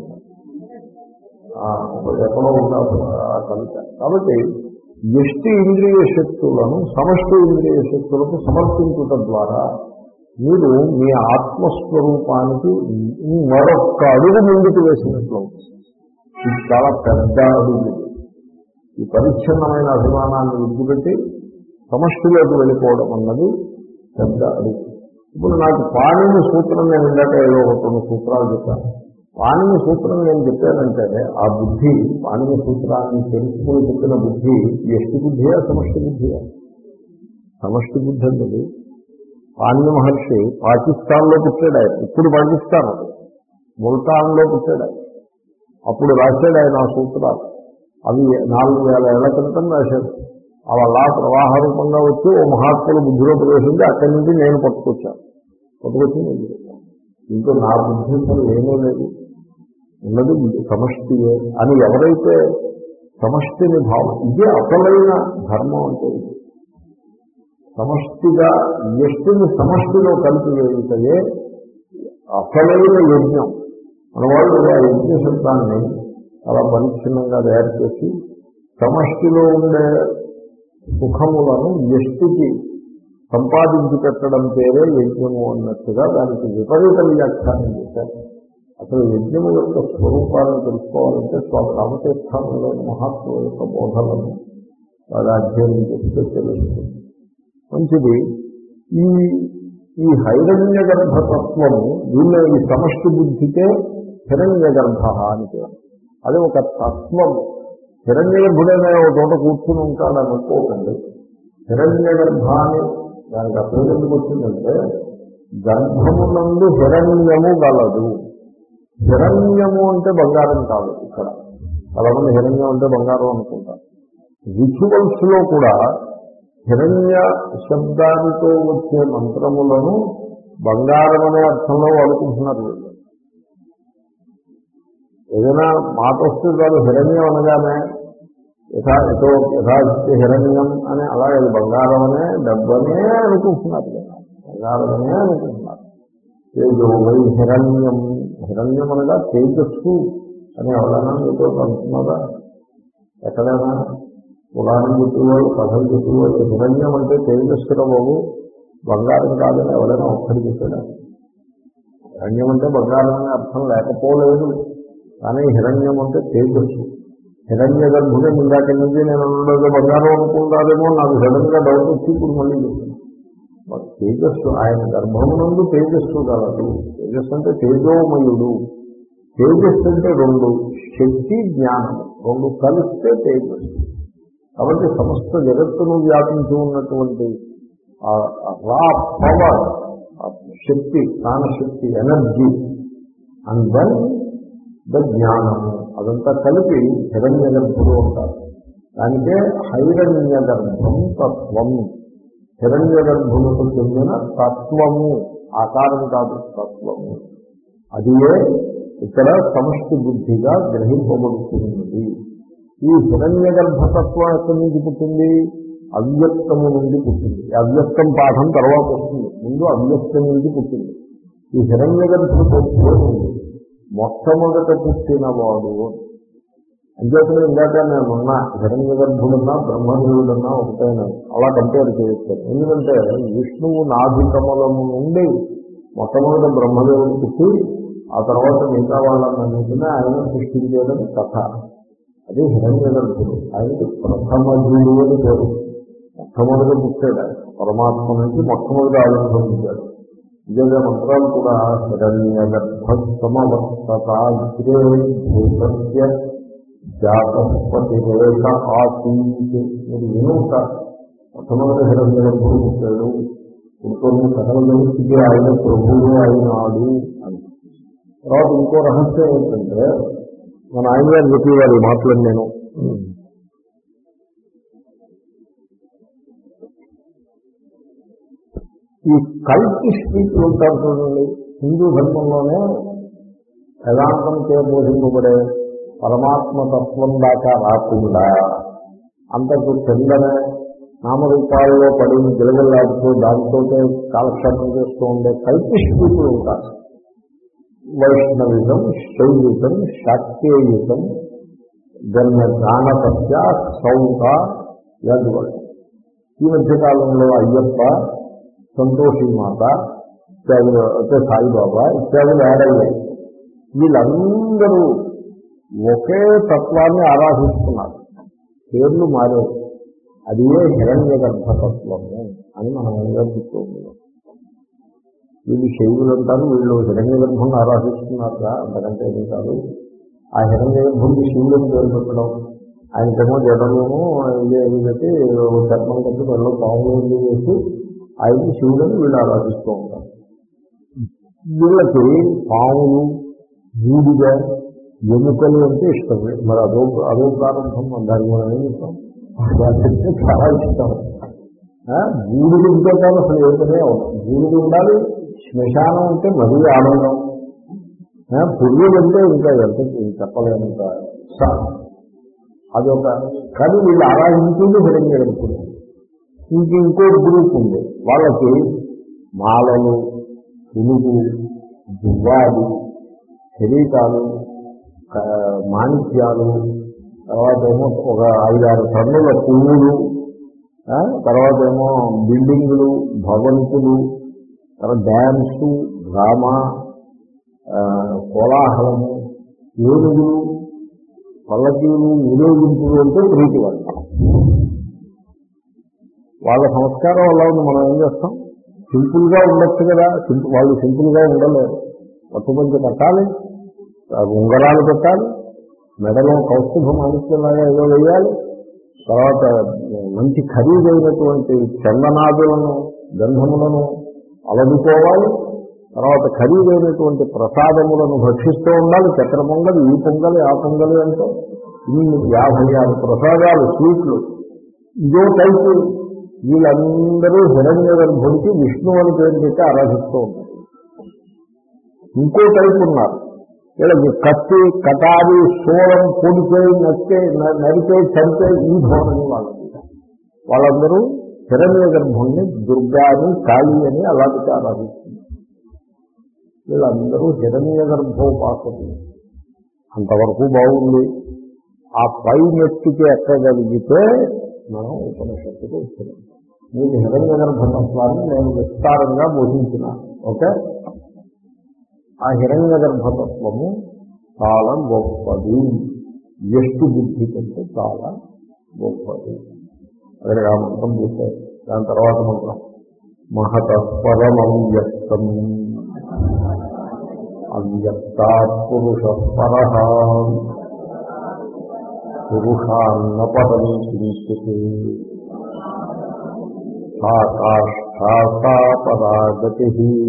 ఎక్కడో ఉండాలి ఆ కవిత. కాబట్టి వ్యష్టి ఇంద్రియ శక్తులను సమష్టి ఇంద్రియ శక్తులకు సమర్పించుట ద్వారా మీరు మీ ఆత్మస్వరూపానికి మరొక్క అడుగు ముందుకు వేసినట్లు. ఇది చాలా పెద్ద అడుగు. ఈ పరిచ్ఛిన్నమైన అభిమానాన్ని విడిచిపెట్టి సమష్టిలోకి వెళ్ళిపోవడం అన్నది పెద్ద అడుగు. ఇప్పుడు నాకు పాణిని సూత్రం, నేను ఇందాక ఏదో ఒక సూత్రాలు చెప్పాను. పాణిని సూత్రం నేను చెప్పానంటే ఆ బుద్ధి, పాణిని సూత్రాన్ని తెలుసుకుని చెప్పిన బుద్ధి వ్యష్టి బుద్ధియా సమష్టి బుద్ధియా? సమష్టి బుద్ధి అన్నది. పాణిని మహర్షి పాకిస్తాన్లో పుట్టాడు. ఆయన ఇప్పుడు పాకిస్తాన్, అది ముల్తాన్లో పుట్టాడు. అప్పుడు రాశాడు ఆయన ఆ సూత్రాలు. అవి నాలుగు వేల ఏళ్ల క్రితం రాశాడు. అవి అలా ప్రవాహ రూపంగా వచ్చి ఓ మహాత్ముల బుద్ధిలో ప్రవేశించి అక్కడి నుంచి నేను పట్టుకొచ్చాను. పట్టుకొచ్చి నేను చెప్పాను. ఇంకో నా బుద్ధి ఏమీ లేదు, ఉన్నది సమష్టియే అని ఎవరైతే సమష్టిని భావం, ఇదే అసలైన ధర్మం అంటే. ఇది సమష్టిగా వ్యక్తిని సమష్టిలో కలిపివేయుటయే అసలైన యజ్ఞం. మన వాళ్ళు ఆ యజ్ఞ శబ్దాన్ని చాలా పరిచ్ఛిన్నంగా తయారు చేసి సమష్టిలో ఉండే సుఖములను వ్యష్టికి సంపాదించి పెట్టడం పేరే యజ్ఞము అన్నట్టుగా దానికి విపరీత వ్యాఖ్యానం చేశారు. అసలు యజ్ఞము యొక్క స్వరూపాన్ని తెలుసుకోవాలంటే స్వామి రామతీర్థంలోని మహాత్ముల యొక్క బోధలను బాగా అధ్యయనం చేస్తే తెలుస్తుంది. మంచిది. ఈ ఈ హైరణ్య గర్భతత్వము, దీన్ని ఈ సమష్టి బుద్ధికే హిరణ్య గర్భ అని పేరు. అది ఒక తత్వము. హిరణ్య గర్భుడైనా ఒక చోట కూర్చుని ఉంటాడు అనుకోకండి. హిరణ్య గర్భాన్ని దానికి అర్థం ఎందుకు వచ్చిందంటే, గర్భమునందు హిరణ్యము గలదు. హిరణ్యము అంటే బంగారం కాదు. ఇక్కడ చాలామంది హిరణ్యం అంటే బంగారం అనుకుంటారు. రిచువల్స్ లో కూడా హిరణ్య శబ్దానితో వచ్చే మంత్రములను బంగారం అనే అర్థంలో వాడుకుంటున్నారు వీళ్ళు. ఏదైనా మాట వస్తే కాదు, హిరణ్యం అనగానే యథా ఎటో యథాశక్తి హిరణ్యం అని అలాగే బంగారం అనే డబ్బనే అనుకుంటున్నారు, బంగారమనే అనుకుంటున్నారు. తేజో వై హిరణ్యం, హిరణ్యం అనగా తేజస్సు అని ఎవరైనా మీతో అనుకున్నారా? ఎక్కడైనా పురాణం చెప్పేవాడు, కథలు చెప్పేవాడు హిరణ్యం అంటే తేజస్సుల బాబు, బంగారం కాదని ఎవరైనా ఒక్కడి చెప్పాడా? హిరణ్యం అంటే బంగారం అనే అర్థం లేకపోలేదు, కానీ హిరణ్యం అంటే తేజస్సు. హిరణ్య గర్భుడే ఇందాక నుంచి నేను ఉండదు బంగారం అనుకుంటారేమో నాకు సడన్ గా డౌట్ వచ్చి ఇప్పుడు మళ్ళీ చెప్తున్నాను. తేజస్సు, ఆయన గర్భమునందు తేజస్సు కలదు. తేజస్సు అంటే తేజోమయుడు. తేజస్సు అంటే రెండు, శక్తి జ్ఞానం రెండు కలిస్తే తేజస్సు. కాబట్టి సమస్త జగత్తును వ్యాపించి ఉన్నటువంటి రా పవర్, శక్తి, ప్రాణశక్తి, ఎనర్జీ అండ్ దెన్ ద జ్ఞానము, అదంతా కలిపి హిరణ్య గర్భుడు అంటారు. దానికే హైరణ్య గర్భం తత్వం, హిరణ్య గర్భులకు చెందిన తత్వము, ఆకారం కాదు తత్వము. అదియే ఇక్కడ సమష్టి బుద్ధిగా గ్రహింపబడుతున్నది. ఈ హిరణ్య గర్భతత్వం ఎక్కడి నుంచి పుట్టింది? అవ్యక్తము నుండి పుట్టింది. అవ్యక్తం పాఠం తర్వాత వస్తుంది, ముందు అవ్యక్తం నుంచి పుట్టింది. ఈ హిరణ్య గర్భుడు మొట్టమొదట పుట్టినవాడు. అంచేతనే ఇందాక నేనున్నా హిరణ్య గర్భుడున్నా బ్రహ్మదేవుడున్నా ఒకటైనా అలా కంపేర్ చేయొచ్చు. ఎందుకంటే విష్ణువు నాభి కమలము నుండి మొట్టమొదటి బ్రహ్మదేవుడు పుట్టి ఆ తర్వాత మిగతా వాళ్ళన్నింటినీ ఆయన సృష్టించేయడం కథ. అది హిరణ్య గర్భుడు. ఆయనకి ప్రథమ జీవుడు అని పేరు. మొట్టమొదటి పుట్టాడు ఆయన, పరమాత్మ నుంచి మొట్టమొదటి ఆవిర్భవించాడు. ఇదే మంత్రాలు కూడా హిరణ్య గర్భస్తమవర్తతాగ్రే భూతస్య జాతపతి రేఖ ఆసీత్. మీరు వినుంటారు, మొట్టమొదటి హిరణ్య గర్భుడు పుట్టాడు, పుట్టుకున్న సకల జగత్తుకి ఆయన ప్రభువే అయినాడు అని. తర్వాత ఇంకో రహస్యం ఏంటంటే, మన ఆయన గారు చెప్పేవారు ఈ మాటలు నేను ఈ కల్ట్ స్పీచ్లు ఉంటారు చూడండి. హిందూ ధర్మంలోనే వేదాంతం చే బోధింపబడే పరమాత్మ తత్వం దాకా రాకుండా అంతకు చెందనే నామరూపాల్లో పడి గిలగిల్లాడుతూ దానితో కాలక్షేపం చేస్తూ ఉండే కల్ట్ స్పీచ్లు ఉంటారు. వైష్ణవిజం, శైవిజం, శాక్తేయుతం, గన్న గానపత్య, సౌక ఇలాంటి వాళ్ళు. ఈ మధ్యకాలంలో అయ్యప్ప, సంతోషి మాత ఇత్యాదులు, అయితే సాయిబాబా ఇత్యాదులు ఏడయ్యాయి. వీళ్ళందరూ ఒకే తత్వాన్ని ఆరాధిస్తున్నారు, పేర్లు మారే. అదే హిరణ్య గర్భతత్వము అని మనం అందరిస్తూ ఉన్నాం. వీళ్ళు శైవులు అంటారు, వీళ్ళు హిరణ్య గర్భంగా ఆరాధిస్తున్నారుగా, అంతకంటే ఏమీ కాదు. ఆ హిరణ్య గర్భుడికి శివులను పేరు పెట్టడం, ఆయనకేమో జడలోనూ ఇదే పెట్టి చర్మం కట్టి మళ్ళీ పాములు వేసి ఆయనకి శివులని వీళ్ళు ఆరాధిస్తూ ఉంటారు. వీళ్ళకి పాములు, బూడిద, ఎముకలు అంటే ఇష్టం. మరి అదో అదో ప్రారంభం దాన్ని మనం ఏం చేస్తాం, చాలా ఇష్టం. బూడిద ఉంటే కాదు అసలు ఏదైనా అవుతాం. బూడిద ఉండాలి, శ్మశానం అంటే మరీ ఆనందం, పుర్రెలు అంటే ఇంకా ఎంత చెప్పలేనంత. అదొక కానీ వీళ్ళు ఆరాధించింది హిరణ్య గర్భుడు. ఇంక ఇంకో గ్రూప్ ఉంది, వాళ్ళకి మాలలు, పులుగు, దువ్వాలు, శరీరాలు, మాణిక్యాలు, తర్వాత ఏమో ఒక ఐదారు టన్నుల పువ్వులు, తర్వాత ఏమో బిల్డింగులు, భవంతులు, తర్వాత డ్యాన్సు, డ్రామా, కోలాహలము, ఏనుగులు, పల్లకీలు, ఊరేగింపులు అంటే ప్రీతి వాళ్ళు. వాళ్ళ సంస్కారం వల్ల ఉంది. మనం ఏం చేస్తాం, సింపుల్ గా ఉండొచ్చు కదా. సింపుల్ వాళ్ళు సింపుల్ గా ఉండలేరు. పట్టుబంచి కట్టాలి, ఉంగరాలు పెట్టాలి, మెడలో కౌస్తుభ మాణిక్యంలాగా ఏదో వేయాలి, తర్వాత మంచి ఖరీదైనటువంటి చందనాదులను, గంధములను అలదుకోవాలి, తర్వాత ఖరీదైనటువంటి ప్రసాదములను భక్షిస్తూ ఉండాలి. చక్ర పొంగలి, ఈ పొంగలి, ఆ పొంగలి అంటే ఇన్ని యాభై ఆరు ప్రసాదాలు, స్వీట్లు, ఇదో టైపు. వీళ్ళందరూ హిరణ్య గర్భుడికి విష్ణు అని పేరు పెట్టి ఆరాధిస్తూ ఉంటారు. ఇంకో టైపు ఉన్నారు, వీళ్ళకి కత్తి కటారి సోళం పొడిచే నచ్చే నరికే చంపే ఈ ధోరణి వాళ్ళకి. వాళ్ళందరూ హిరణ్య గర్భుణ్ణి దుర్గా అని కాళీ అని అలాంటి ఆరాధిస్తున్నారు. వీళ్ళందరూ హిరణ్య గర్భోపాసకులు. అంతవరకు బాగుంది. ఆ పై మెట్టుకి ఎక్కగలిగితే మనం ఉపనిషత్తుకు వచ్చినాం. మీకు హిరణ్య గర్భతత్వాన్ని నేను విస్తారంగా బోధించినాను. ఓకే, ఆ హిరణ్య గర్భతత్వము చాలా గొప్పది, ఎష్టు బుద్ధి కంటే చాలా గొప్పది. అదే ఆ మంత్రం పూర్తాయి. దాని తర్వాత మంత్రం మహత పరమం వ్యక్తం అవ్యక్తాత్ పురుష పరః పురుషాన్న పరం కించిత్ సా కాష్ఠా సా పరాగతి.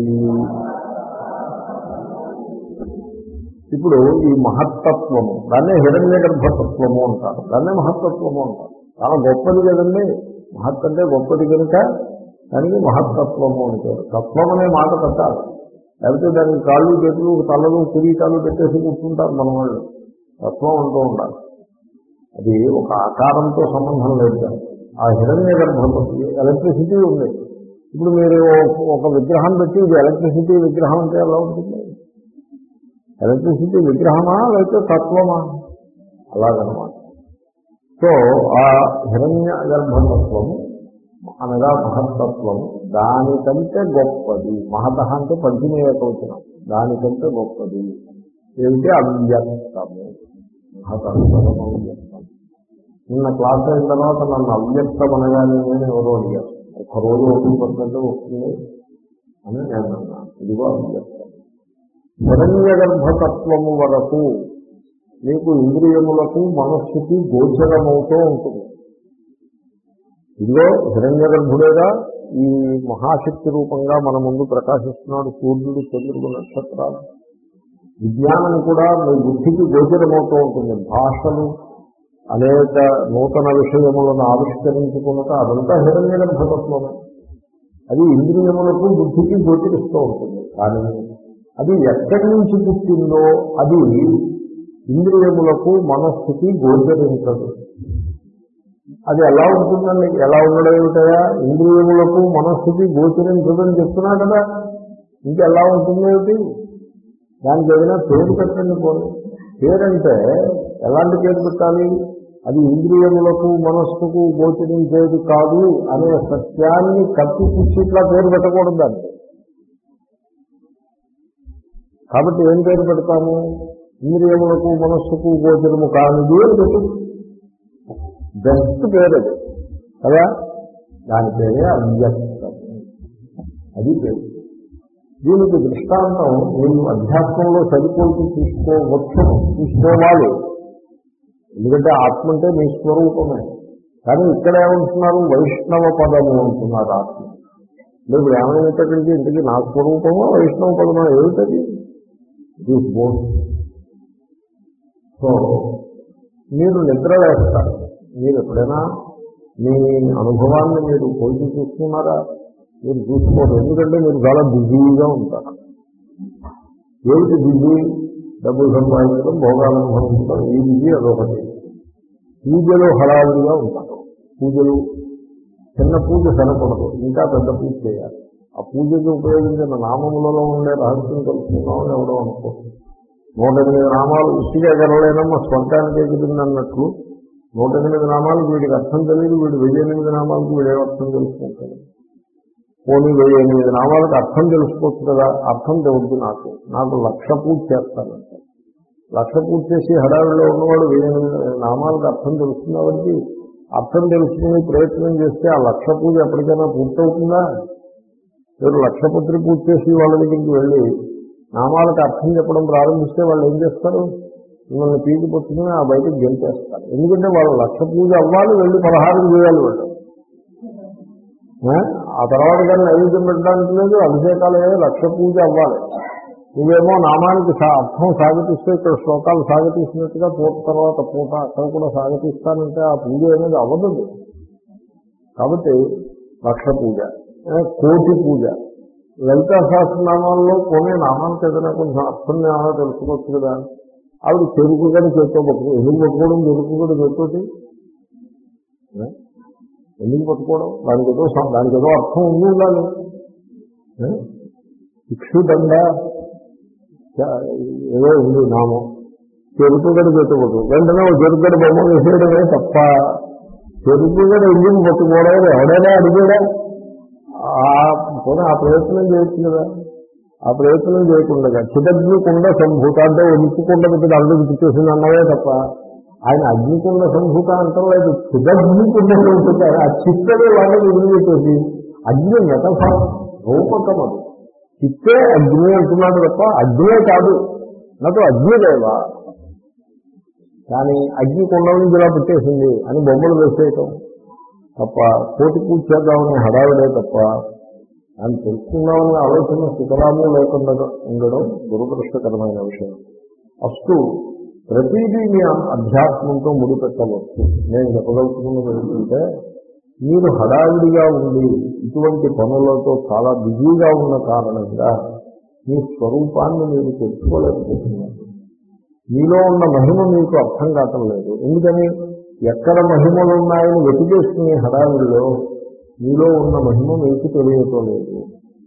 ఇప్పుడు ఈ మహత్తత్వము దాన్నే హిరణ్య గర్భతత్వము అంటారు, దాన్నే మహత్తత్వము అంటారు. చాలా గొప్పది కదండి, మహత్ అంటే గొప్పది కనుక దానికి మహత్తత్వము అంటే. తత్వం అనే మాట పెట్టాలి, లేకపోతే దానికి కాళ్ళు చేతులు తలలు కిరీటాలు పెట్టేసి కూర్చుంటారు మన వాళ్ళు. తత్వం అంటూ ఉండాలి. అది ఒక ఆకారంతో సంబంధం లేదు. ఆ హిరణ్య గర్భతత్వం ఎలక్ట్రిసిటీ ఉంది. ఇప్పుడు మీరు ఒక విగ్రహం పెట్టి ఇది ఎలక్ట్రిసిటీ విగ్రహం అంటే ఎలా ఉంటుంది? ఎలక్ట్రిసిటీ విగ్రహమా లేకపోతే తత్వమా? అలాగనమాట. సో ఆ హిరణ్య గర్భతత్వము అనగా మహత్తత్వము దానికంటే గొప్పది. మహత అంటే పంచమీ ఏకవచనం, దానికంటే గొప్పది ఏమిటి? అవ్యక్తము. మహతత్వం అవ్యక్తం. నిన్న క్లాస్ అయిన తర్వాత నన్ను అవ్యక్తం అనగానే నేను ఎవరో అడిగారు. ఒక్కరోజు ఒకటి పర్సెంట్ వస్తుంది అని నేను అన్నాను. ఇదిగో అవ్యక్తం. హిరణ్య గర్భతత్వము వరకు మీకు ఇంద్రియములకు మనస్సుకి గోచరమవుతూ ఉంటుంది. ఇదిగో హిరణ్య గర్భుడేగా ఈ మహాశక్తి రూపంగా మన ముందు ప్రకాశిస్తున్నాడు. సూర్యుడు, చంద్రుడు, నక్షత్రాలు. విజ్ఞానం కూడా మీ బుద్ధికి గోచరమవుతూ ఉంటుంది. భాషలు, అనేక నూతన విషయములను ఆవిష్కరించుకున్నట అదంతా హిరణ్య గర్భతత్వమే. అది ఇంద్రియములకు బుద్ధికి గోచరిస్తూ ఉంటుంది. కానీ అది ఎక్కడి నుంచి పుట్టిందో అది ఇంద్రియములకు మనస్సుకి గోచరించదు. అది ఎలా ఉంటుందండి? ఎలా ఉండడం ఏమిటయా? ఇంద్రియములకు మనస్సుకి గోచరించదని చెప్తున్నా కదా, ఇంకెలా ఉంటుంది ఏమిటి? దానికి ఏదైనా పేరు పెట్టండి. పోనీ పేరంటే ఎలాంటి పేరు పెట్టాలి? అది ఇంద్రియములకు మనస్సుకు గోచరించేది కాదు అనే సత్యాన్ని కప్పిపుచ్చి ఇట్లా పేరు పెట్టకూడదు దానికి. కాబట్టి ఏం పేరు పెడతాము? ఇంద్రియములకు మనస్సుకు గోచరము కానిది అని పెట్టు. బెస్ట్ పేరు అది కదా. దాని పేరే అవ్యక్తము. అది పేరు. దీనికి దృష్టాంతం నేను అధ్యాత్మంలో సరిపోల్చి చూసుకోవచ్చు, చూసుకోవాలి. ఎందుకంటే ఆత్మ అంటే మీ స్వరూపమే. కానీ ఇక్కడ ఏమంటున్నారు? వైష్ణవ పదము అంటున్నారు ఆత్మ. మీరు ఏమైనప్పటికీ ఇంటికి నా స్వరూపమో వైష్ణవ పదమో ఏమిటది? These both. సో మీరు నిద్ర వేస్తారు. మీరు ఎప్పుడైనా మీ అనుభవాన్ని మీరు పోల్చి చూసుకున్నారా? మీరు చూసుకోరు. ఎందుకంటే మీరు చాలా బిజీగా ఉంటారు. ఏమిటి బిజీ? డబ్బులు సంపాదించడం, భోగాలు అనుభవించడం, ఈ బిజీ అదొకటి. పూజలు హడావిడిగా ఉంటారు. పూజలు చిన్న పూజ సరిపడదు, ఇంకా పెద్ద పూజ చేయాలి. ఆ పూజకి ఉపయోగించిన నామములలో ఉండే రహస్యం తెలుసుకున్నామని ఎవడో అనుకో. నూట ఎనిమిది నామాలు ఉట్టిగా గెలవలేనమ్మా స్వర్గానికి ఎగిరింది అన్నట్లు నూట ఎనిమిది నామాలకు వీడికి అర్థం తెలియదు. వీడు వెయ్యి ఎనిమిది నామాలకు వీడే అర్థం తెలుసుకుంటాడు. పోనీ వెయ్యి ఎనిమిది నామాలకు అర్థం తెలుసుకోవచ్చు కదా. అర్థం తెలియదు. నాకు నాకు లక్ష పూజ చేస్తానంటే లక్ష పూజ చేసి హడావిడిలో ఉన్నవాడు వెయ్యి ఎనిమిది నామాలకు అర్థం తెలుసుకున్నవాడికి అర్థం తెలుసుకుని ప్రయత్నం చేస్తే ఆ లక్ష పూజ ఎప్పటికైనా పూర్తవుతుందా? మీరు లక్షపత్రి పూజ చేసి వాళ్ళ దగ్గరికి వెళ్ళి నామాలకు అర్థం చెప్పడం ప్రారంభిస్తే వాళ్ళు ఏం చేస్తారు? మిమ్మల్ని పీకి పట్టుకుని ఆ బయటకు గెలిచేస్తారు. ఎందుకంటే వాళ్ళు లక్ష పూజ అవ్వాలి, వెళ్ళి పలహారం చేయాలి వాళ్ళు. ఆ తర్వాత కానీ నైవేద్యం పెట్టడానికి లేదు, అభిషేకాలు అయ్యే లక్ష పూజ అవ్వాలి. నువ్వేమో నామానికి అర్థం సాగతిస్తే ఇక్కడ శ్లోకాలు సాగతీసినట్టుగా పూట తర్వాత పూట అక్కడ కూడా సాగతీస్తానంటే ఆ పూజ అనేది అవ్వదు. కాబట్టి లక్ష పూజ, కోటి పూజ, లలితా సహస్రనామాల్లో కొన్ని నామానికి ఏదైనా కొంచెం అర్థం ఏమైనా తెలుసుకోవచ్చు కదా. ఆవిడ చెరుకు గడి చేత్తో పట్టుకో ఎందుకు పట్టుకోవడం, చెరుకు గడి చెరుతోటి ఎందుకు పట్టుకోవడం? దానికి ఏదో దానికి ఏదో అర్థం ఉంది ఉండాలి. ఇక్షుదండ ఏదో ఉంది నామం, చెరుకు గడి చేత్తో పట్టుకో వెంటనే ఒక చెరుకు గడి బొమ్మ వేసేయడమే తప్ప చెరుకు గడి ఎందుకు పట్టుకోవడం ఎవడైనా అడిగాడా? పోనీ ఆ ప్రయత్నం చేయొచ్చు కదా. ఆ ప్రయత్నం చేయకుండా చిదగ్నికుండ సంభూత అంటే ఉనికికుండ పెట్టి అందరూ గుర్తించేసింది అన్నవే తప్ప ఆయన అగ్నికుండ సంభూత అంటాం లేదు. చిదగ్నికుండ ఉంటుంది ఆ చిత్తనే వాళ్ళని వదిలిపెట్టేసి అగ్ని మెటఫార్ రూపకం అది. చిత్తే అగ్ని అంటున్నాడు తప్ప అగ్నే కాదు. నాకు అగ్నిదేవా కానీ అగ్నికుండ నుంచి ఇలా పెట్టేసింది అని బొమ్మలు వేసేయటం తప్ప కోటి పూజ చేద్దామని హడావిడే తప్ప అని తెలుసుకుందామని ఆలోచన సుతరాము లేకుండా ఉండడం దురదృష్టకరమైన విషయం. అస్తు ప్రతిదీ మీ అధ్యాత్మంతో ముడిపెట్టవచ్చు. నేను చెప్పగలుగుతున్నది ఏంటంటే మీరు హడావిడిగా ఉండి ఇటువంటి పనులతో చాలా బిజీగా ఉన్న కారణంగా మీ స్వరూపాన్ని మీరు తెలుసుకోలేకపోతున్నారు. మీలో ఉన్న మహిమ మీకు అర్థం కావటం లేదు. ఎందుకని ఎక్కడ మహిమలు ఉన్నాయని వెతికేసుకునే హడావిడిలో మీలో ఉన్న మహిమ మీకు తెలియటం లేదు.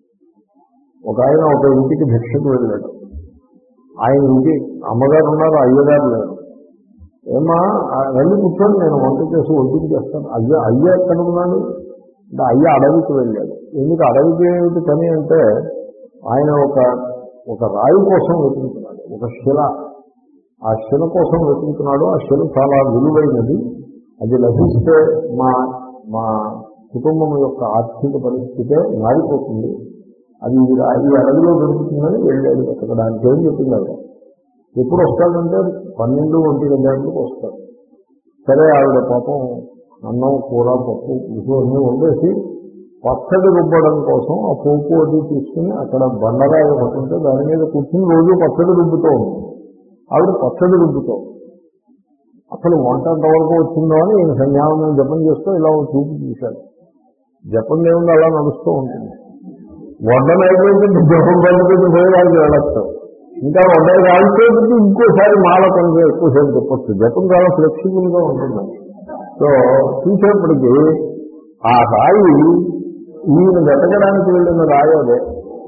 ఒక ఆయన ఒక ఇంటికి భిక్షకు వెళ్ళాడు. ఆయన ఇంటి అమ్మగారు ఉన్నారు, అయ్యగారు లేరు. ఏమా వెళ్ళి కూర్చొని నేను వంట చేసి ఒంటికి చేస్తాను. అయ్య అయ్య ఎక్కడ ఉన్నాడు అంటే అయ్య అడవికి వెళ్ళాడు. ఎందుకు అడవికి ఏమిటి పని అంటే ఆయన ఒక ఒక రాయి కోసం వెతుకుతున్నాడు, ఒక శిల. ఆ శిల కోసం వెతుకుతున్నాడు. ఆ శిల చాలా విలువైనది. అది లభిస్తే మా మా కుటుంబం యొక్క ఆర్థిక పరిస్థితే మారిపోతుంది. అది ఈ అడవిలో దొరుకుతుందని వెళ్ళాడు వెతకడానికి. ఏం చెప్పింది ఆవిడ. ఎప్పుడు వస్తాడంటే పన్నెండు ఒంటి గంటలకు వస్తాడు. సరే ఆవిడ పాపం అన్నం కూర పప్పు ఇటు అన్నీ వండేసి పచ్చడి రుబ్బడం కోసం ఆ పోపు అది తీసుకుని అక్కడ బండరాయి పట్టుంటే దాని మీద కూర్చుని రోజు పచ్చడి రుబ్బుతూ ఉంది. ఆవిడ పచ్చడి రుబ్బుతూ అసలు వంట ఎంతవరకు వచ్చిందో అని ఈయన సంధ్యావందనం జపం చేస్తూ ఇలా చూపు చూశాడు. జపం ఏముంది అలా నడుస్తూ ఉంటుంది. వడ్డన అయిపోయింది జపం పడిపోయింది పోయి వాళ్ళకి వెళ్ళొస్తాం. ఇంకా వడ్డన కాలిపోయింది ఇంకోసారి మాల కొంచెం ఎక్కువసేపు చెప్పచ్చు. జపం చాలా ఫ్లెక్సిబుల్ గా ఉంటుంది. సో చూసేప్పటికీ ఆ రాయి ఈయన వెతకడానికి వెళ్ళిన రాయి అదే.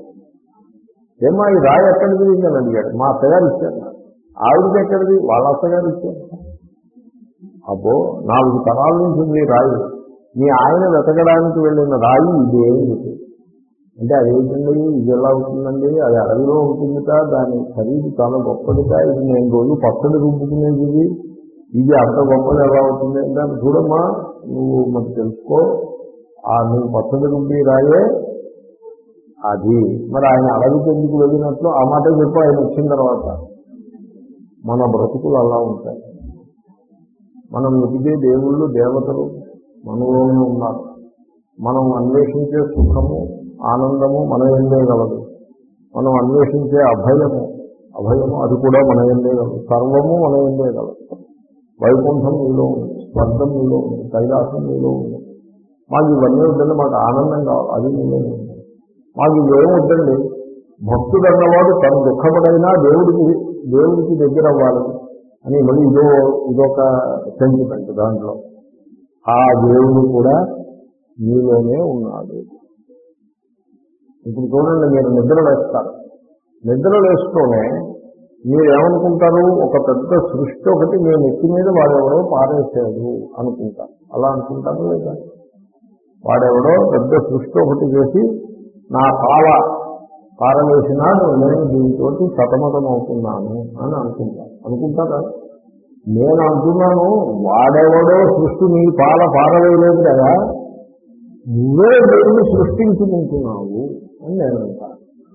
ఏమా ఈ రాయి ఎక్కడికి అని అడిగాడు. మా అత్తగారు ఇచ్చారు. ఆవిడకి ఎక్కడిది? వాళ్ళ అత్తగారు ఇచ్చారు. అబ్బో నాలుగు తరాల నుంచి ఉంది రాయి. మీ ఆయన వెతకడానికి వెళ్ళిన రాయి ఇదే అంటే అదేంటండి ఇది ఎలా అవుతుందండి? అది అడవిలో ఉంటుందిట, దాని ఖరీదు చాలా గొప్పదిట, ఇది నేను రోజు పచ్చడి రుబ్బుకునేది, ఇది ఇది అంత గొప్పది ఎలా అవుతుంది అంటే చూడమ్మా నువ్వు మరి తెలుసుకో, ఆ నువ్వు పచ్చడి రుబ్బి రాయే అది. మరి ఆయన అడవికి ఎందుకు వెళ్ళినట్లు ఆ మాట చెప్పు ఆయన వచ్చిన తర్వాత. మన బ్రతుకులు అలా ఉంటాయి. మనం వెతికే దేవుళ్ళు దేవతలు మనలోనే ఉన్నారు. మనం అన్వేషించే సుఖము ఆనందము మన ఎందే గలదు. మనం అన్వేషించే అభయము అభయము అది కూడా మన ఎందే గలదు. సర్వము మన ఎందే గలదు. వైకుంఠం మీలో ఉంది, స్వర్గం మీలో ఉంది, కైలాసం మీలో ఉంది. మాకు ఇవన్నీ వద్దండి, మాకు ఆనందం కావాలి, అది మీలో ఉంది. మాకు ఇవేం వద్దండి, భక్తుడు అన్నవాడు తను దుఃఖపడైనా దేవుడికి దేవుడికి దగ్గర అవ్వాలి అని మళ్ళీ ఇదో ఇదొక సెంటిమెంట్. దాంట్లో ఆ దేవుడు కూడా మీలోనే ఉన్నాడు. ఇప్పుడు చూడండి, మీరు నిద్ర వేస్తారు. నిద్ర వేస్తూనే మీరు ఏమనుకుంటారు? ఒక పెద్ద సృష్టి ఒకటి మీ నెత్తి మీద వాడెవడో పారేసాడు అనుకుంటారు. అలా అనుకుంటారు లేదా? వాడెవడో పెద్ద సృష్టి ఒకటి చేసి నా పాల పారవేసినాడు, నేను దీంతో సతమతం అవుతున్నాను అని అనుకుంటాను. అనుకుంటారా? నేను అంటున్నాను వాడెవడో సృష్టి నీ పాల పారవేయలేదు కదా, నువ్వే దేవుని సృష్టించుకుంటున్నావు అని నేను అంటాను.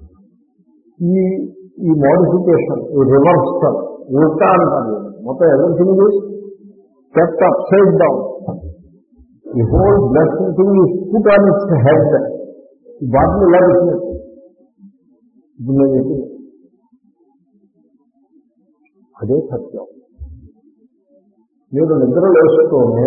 ఈ ఈ మోడిఫికేషన్, ఈ రివర్సల్, ఉల్టా అంటారు. మొత్తం everything is kept upside down. The whole blessed thing is put on its head. ఈ బాటిల్ ఇలా పెట్టినట్టు ఇప్పుడు నేను చెప్పింది అదే సత్యం. మీరు నిద్ర లేస్తూనే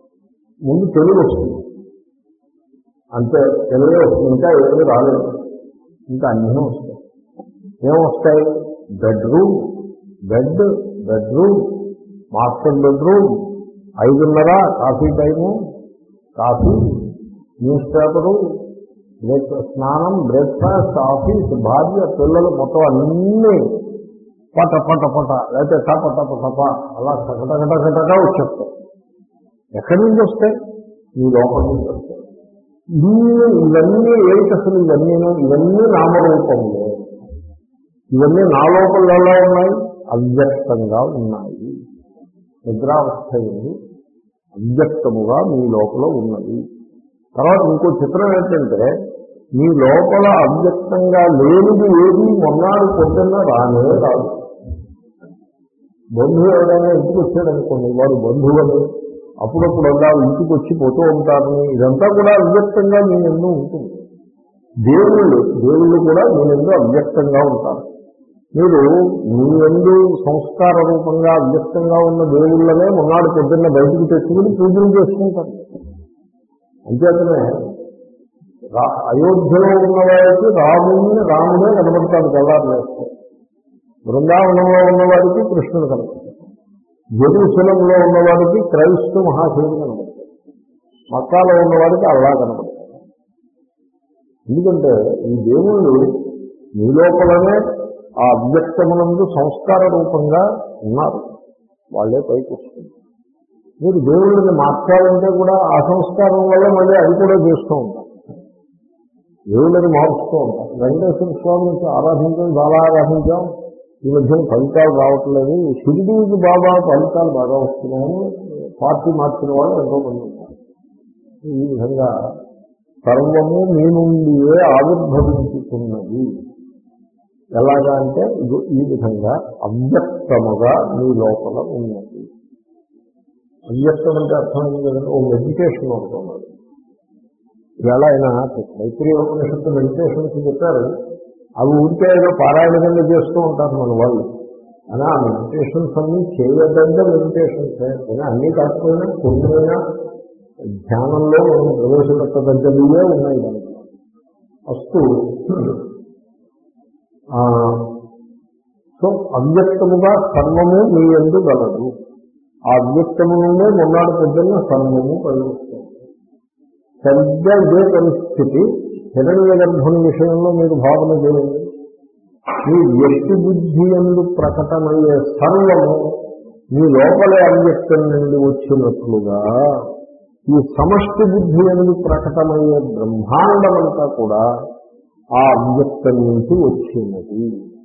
ముందు తెలుగు వస్తుంది, అంతే. తెలుగే వస్తుంది, ఇంకా ఏమీ రాలేదు. ఇంకా అన్నీ వస్తాయి. ఏమొస్తాయి? Bedroom, bed, bedroom, master bedroom, ఐదున్నర coffee time, coffee, newspaper, break స్నానం, బ్రేక్ఫాస్ట్, ఆఫీస్, భార్య, పిల్లలు, మొత్తం అన్నీ పట పట పట లేకపోతే టప టప టప అలా కటకటకటగా వచ్చేస్తాయి. ఎక్కడి నుంచి వస్తాయి? ఈ లోపల నుంచి వస్తాయి. ఇన్ని ఇవన్నీ ఏంటి అసలు? ఇవన్నీ ఇవన్నీ నామరూపంలో, ఇవన్నీ నా లోపల ఎలా ఉన్నాయి? అవ్యక్తంగా ఉన్నాయి. నిద్రావస్థ ఉంది, అవ్యక్తముగా మీ లోపల ఉన్నది. తర్వాత ఇంకో చిత్రం ఏంటంటే, మీ లోపల అవ్యక్తంగా లేనిది ఏది మొన్నాడు పొద్దున్న రానే రాదు. బంధువు ఎవరైనా ఇంటికి వచ్చాడనుకోండి, వాడు బంధువు అని అప్పుడప్పుడు అలా ఇంటికి వచ్చి పోతూ ఉంటారని, ఇదంతా కూడా అవ్యక్తంగా మీ ఎందు ఉంటుంది. దేవుళ్ళు దేవుళ్ళు కూడా మీ ఎందు అవ్యక్తంగా ఉంటారు. మీరు మీ ఎందు సంస్కార రూపంగా అవ్యక్తంగా ఉన్న దేవుళ్ళనే మొన్నాడు పొద్దున్న బయటికి తెచ్చుకుని పూజలు చేసుకుంటారు. అంచేతనే రా అయోధ్యలో ఉన్నవాడికి రాముడిని రాముడే కనబడతాడు, తెల్లారు వేస్తే. బృందావనంలో ఉన్నవాడికి కృష్ణుడు కనబడతాడు. జెరూసలంలో ఉన్నవాడికి క్రైస్తవ మహాశివుడు కనబడతాడు. మక్కాలో ఉన్నవాడికి అల్లా కనబడతాడు. ఎందుకంటే ఈ దేవుళ్ళు మీ లోపలనే ఆ అవ్యక్తమునందు సంస్కార రూపంగా ఉన్నారు. వాళ్ళే పైకి వస్తుంది. మీరు దేవుళ్ళని మార్చాలంటే కూడా ఆ సంస్కారం వల్ల మళ్ళీ అది కూడా చేస్తూ ఉంటారు. దేవుళ్ళని మారుస్తూ ఉంటారు. వెంకటేశ్వర స్వామిని ఆరాధించాం, చాలా ఆరాధించాం, ఈ మధ్యన ఫలితాలు రావట్లేదు, షిరిడీకి బాబా ఫలితాలు బాగా వస్తున్నాయని పార్టీ మార్చిన వాళ్ళు ఎంతో మంది ఉంటారు. ఈ విధంగా సర్వము మీ నుండియే ఆవిర్భవించుతున్నది. ఎలాగా అంటే ఈ విధంగా అవ్యక్తముగా మీ లోపల ఉన్నది. అవ్యక్తం అంటే అర్థమైంది కదండి. ఓ మెడిటేషన్ అనుకున్నాడు. ఇవాళ ఆయన మైత్రి ఉపనిషత్తు మెడిటేషన్స్ చెప్పారు. అవి ఊరికే ఏదో పారాయణ కింద చేస్తూ ఉంటారు మన వాళ్ళు. అని ఆ మెడిటేషన్స్ అన్నీ చేయదంటే మెడిటేషన్స్ కానీ అన్నీ కాకపోయినా కొన్నైనా ధ్యానంలో మనం ప్రవేశపెట్టదగ్గదివే ఉన్నాయి దాంట్లో. ఫస్ట్ సో అవ్యక్తముగా సర్వము మీ యందు గలదు. ఆ అవ్యక్తము నుండే మొన్నాడు పొద్దున్న సర్వము ప్రవేశిస్తుంది. సరిగ్గా ఇదే పరిస్థితి హిరణ్య గర్భుని విషయంలో మీరు భావన చేయండి. మీ వ్యక్తి బుద్ధి యందు ప్రకటమయ్యే సర్వము మీ లోపలే అవ్యక్తం నుండి వచ్చినట్లుగా ఈ సమష్టి బుద్ధి యందు ప్రకటమయ్యే బ్రహ్మాండమంతా కూడా ఆ అవ్యక్తం నుంచి వచ్చినది.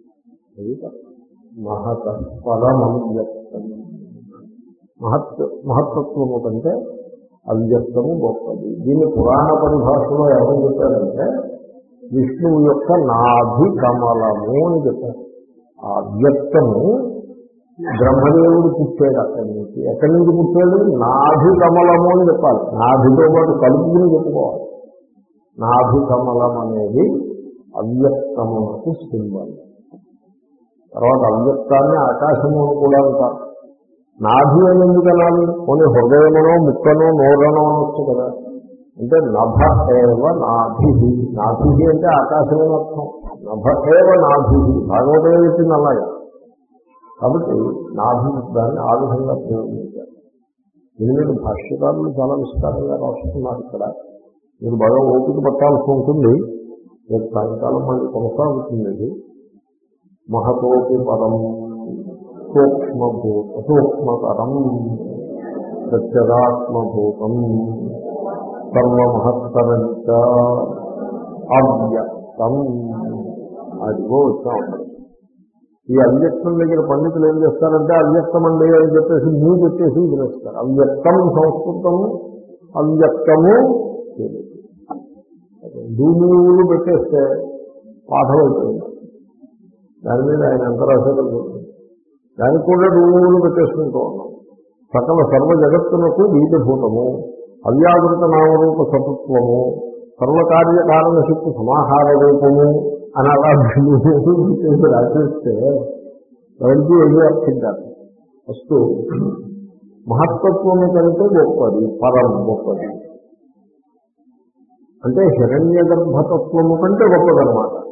మహత పరమవ్యక్తం. మహత్ మహత్తత్వము కంటే అవ్యక్తము గొప్పది. దీన్ని పురాణ పరిభాషలో ఏమని చెప్పారంటే విష్ణువు యొక్క నాభి కమలము అని చెప్పారు. ఆ అవ్యక్తము బ్రహ్మదేవుడు పుట్టాడు అక్కడి నుంచి. ఎక్కడి నుంచి పుట్టాడు? నాభి కమలము అని చెప్పాలి. నాభితో పాటు కలుపుకుని చెప్పుకోవాలి. నాభి కమలం అనేది అవ్యక్తమునకు సింబల్. తర్వాత అవ్యక్తాన్ని ఆకాశము అని కూడా అంటారు. నాభి అని ఎందుకు అనాలి? కొన్ని హృదయమనో ముక్కనో నోరనో అనొచ్చు కదా. అంటే నభ ఏవ నాభి. నాభి అంటే ఆకాశమని అర్థం. నభ ఏవ నాభి భాగవతంలో చెప్పింది అలాగే. కాబట్టి నాభి దాన్ని ఆ విధంగా ప్రయోగించారు. దీని మీద భాష్యకారులు చాలా విస్తారంగా రాస్తున్నారు. ఇక్కడ మీరు బాగా ఓపిక పట్టాల్సి ఉంటుంది. రేపు సాయంకాలం మళ్ళీ కొనసాగుతుంది. మహతోపి పరం సూక్ష్మభూత సూక్ష్మతరం సత్యదాత్మభూతం సర్వమహత్తరంచ అవ్యక్తం. అదిగో వచ్చా ఉంటుంది. ఈ అవ్యక్తం దగ్గర పండితులు ఏం చేస్తారంటే అవ్యక్తం అండి అని చెప్పేసి మూ పెట్టేసి వినేస్తారు. అవ్యక్తం సంస్కృతము, అవ్యక్తము దూములు పెట్టేస్తే పాఠం అయిపోయింది. దాని మీద ఆయన ఎంత రాశారు దానికి కూడా రూములు పెట్టేసుకుంటూ ఉన్నాం. సకల సర్వ జగత్తునకు బీజభూతము, అవ్యాకృత నామరూప సతత్వము, సర్వకార్యకారణ శక్తి సమాహార రూపము అని అలా చేసి రాసేస్తే ఎవరికి ఏది అర్థం కాదు. ఫస్ట్ మహత్తత్వము కంటే గొప్పది పరం గొప్పది. అంటే హిరణ్య గర్భతత్వము కంటే గొప్పదన్నమాట.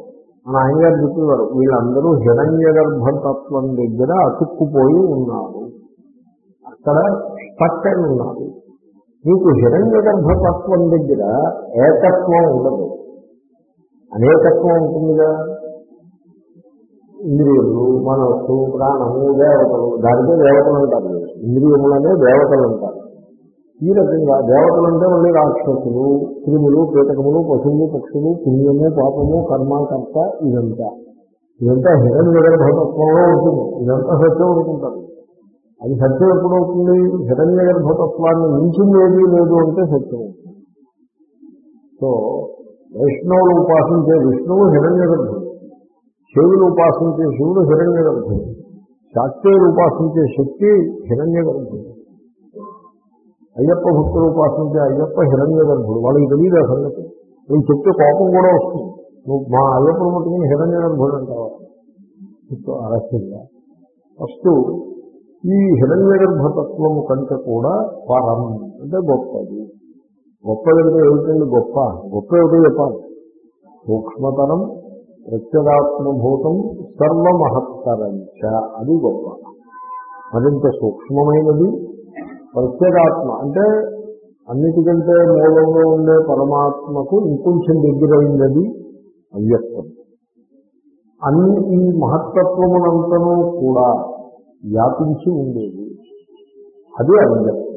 మన ఆయన గారు చెప్పేవారు, వీళ్ళందరూ హిరణ్య గర్భతత్వం దగ్గర అతుక్కుపోయి ఉన్నారు, అక్కడ స్టక్ అయి ఉన్నారు. మీకు హిరణ్య గర్భతత్వం దగ్గర ఏకత్వం ఉండదు, అనేకత్వం ఉంటుందిగా. ఇంద్రియములు, మనస్సు, ప్రాణము, దేవతలు, దానికే దేవతలు అంటారు. ఇంద్రియములనే దేవతలు అంటారు. ఈ రకంగా దేవతలు అంటే మళ్ళీ రాక్షసులు, క్రిములు, కీటకములు, పశువులు, పక్షులు, పుణ్యము, పాపము, కర్మ, కర్త, ఇదంతా ఇదంతా హిరణ్య గర్భతత్వంలో ఉంటుంది. ఇదంతా సత్యం అనుకుంటారు. అది సత్యం ఎప్పుడవుతుంది? హిరణ్య గర్భతత్వాన్ని మించింది ఏదీ లేదు అంటే సత్యం అవుతుంది. సో వైష్ణవులు ఉపాసించే విష్ణువు హిరణ్య గర్భుడు, శివులు ఉపాసించే శివుడు హిరణ్య గర్భుడు, శాక్తేయులు ఉపాసించే శక్తి హిరణ్య గర్భుడు, అయ్యప్ప భక్తులు ఉపాసించే అయ్యప్ప హిరణ్య గర్భుడు. వాళ్ళకి తెలియదు ఆ సంగతి. నేను చెప్తే కోపం కూడా వస్తుంది, నువ్వు మా అయ్యప్పను ముట్టుకుని హిరణ్య గర్భుడు అంటావా. అరస్యంగా ఫస్ట్ ఈ హిరణ్య గర్భతత్వము కంటే కూడా పరం అంటే గొప్పది. గొప్పదంటే ఏమిటండి? గొప్ప గొప్ప ఏమిటో చెప్పాలి. సూక్ష్మతరం, ప్రత్యేగాత్మభూతం, సర్వమహత్తరంచ, అది గొప్ప. మరింత సూక్ష్మమైనది. ప్రత్యేగాత్మ అంటే అన్నిటికంటే మూలంలో ఉండే పరమాత్మకు ఇంకొంచెం దగ్గరైనది అవ్యక్తం. అన్ని ఈ మహత్తత్వమునంతను కూడా వ్యాపించి ఉండేది, అది అవ్యక్తం.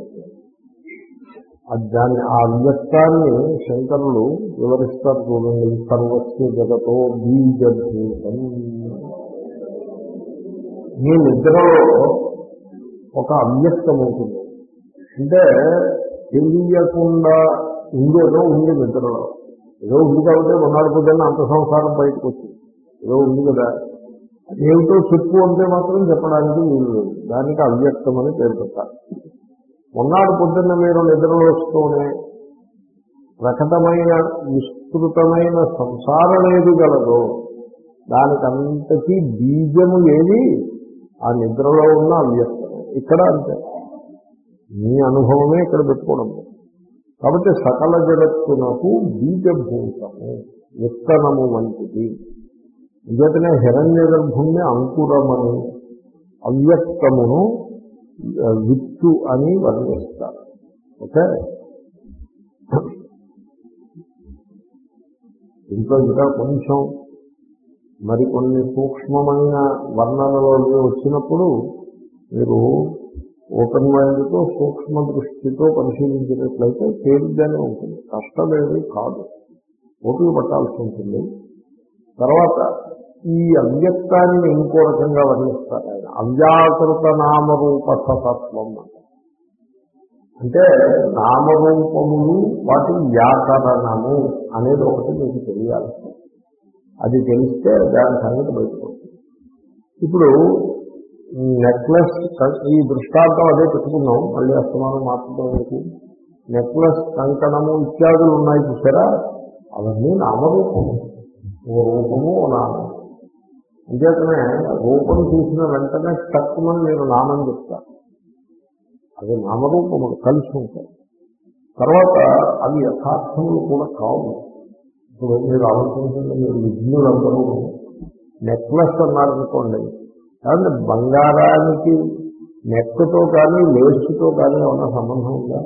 దాన్ని ఆ అవ్యక్తాన్ని శంకరులు వివరిస్తారు చూడండి. సర్వస్య జగతో బీజభూతం. మీ నిద్రలో ఒక అవ్యక్తం ఉంటుంది, అంటే తెలియకుండా ఉండేదో ఉంది నిద్రలో. ఏదో ఉంది కాబట్టి మొన్నటి పొద్దున్న అంత సంసారం బయటకు వచ్చింది, ఏదో ఉంది కదా, అదేమిటో చెప్పు అంటే మాత్రం చెప్పడానికి వీలు లేదు. దానికి అవ్యక్తం అని పేరు పెట్టాలి. మొన్నటి పొద్దున్న మీరు నిద్రలో వస్తూనే ప్రకటమైన విస్తృతమైన సంసారం ఏది గలదో దానికంతకీ బీజము ఏది? ఆ నిద్రలో ఉన్న అవ్యక్తమే. ఇక్కడ అంతే, మీ అనుభవమే ఇక్కడ పెట్టుకోవడం. కాబట్టి సకల జగత్తునకు బీజభూతము, విత్తనము వంటిది. ఇంకేతనే హిరణ్య గర్భుణ్ణి అంకురమని, అవ్యక్తమును విత్తు అని వర్ణిస్తారు. ఓకే, ఇంట్లో ఇంకా కొంచెం మరికొన్ని సూక్ష్మమైన వర్ణనలో వచ్చినప్పుడు మీరు ఓపెన్ మైండ్తో సూక్ష్మ దృష్టితో పరిశీలించినట్లయితే తేలిగ్గానే ఉంటుంది, కష్టమేది కాదు, ఓపిక పట్టాల్సి ఉంటుంది. తర్వాత ఈ అవ్యక్తాన్ని ఇంకో రకంగా వర్ణిస్తారు ఆయన, అవ్యాకృత నామరూప సతత్వం అంటే నామరూపములు వాటి వ్యాకరణము అనేది ఒకటి మీకు తెలియాలి. అది తెలిస్తే దాని సంగతి బయటపడుతుంది. ఇప్పుడు నెక్లెస్, ఈ దృష్టాంతం అదే పెట్టుకున్నాం, మళ్ళీ అస్తమానం మాట్లాడేందుకు. నెక్లెస్, కంకణము ఇత్యాదులు ఉన్నాయి చూసారా, అవన్నీ నామరూపము. ఓ రూపము ఓ నామం. అంచేతనే రూపం చూసిన వెంటనే తక్కువని మీరు నామం చెప్తారు. అది నామరూపములు కలిసి ఉంటాయి. తర్వాత అవి యథార్థములు కూడా కావు. ఇప్పుడు మీరు ఆలోచించండి, మీరు విజ్ఞులందరూ నెక్లెస్ అన్నారనుకోండి, కాబట్టి బంగారానికి నెక్తో కానీ లేసుతో కానీ ఏమన్నా సంబంధం ఉందా?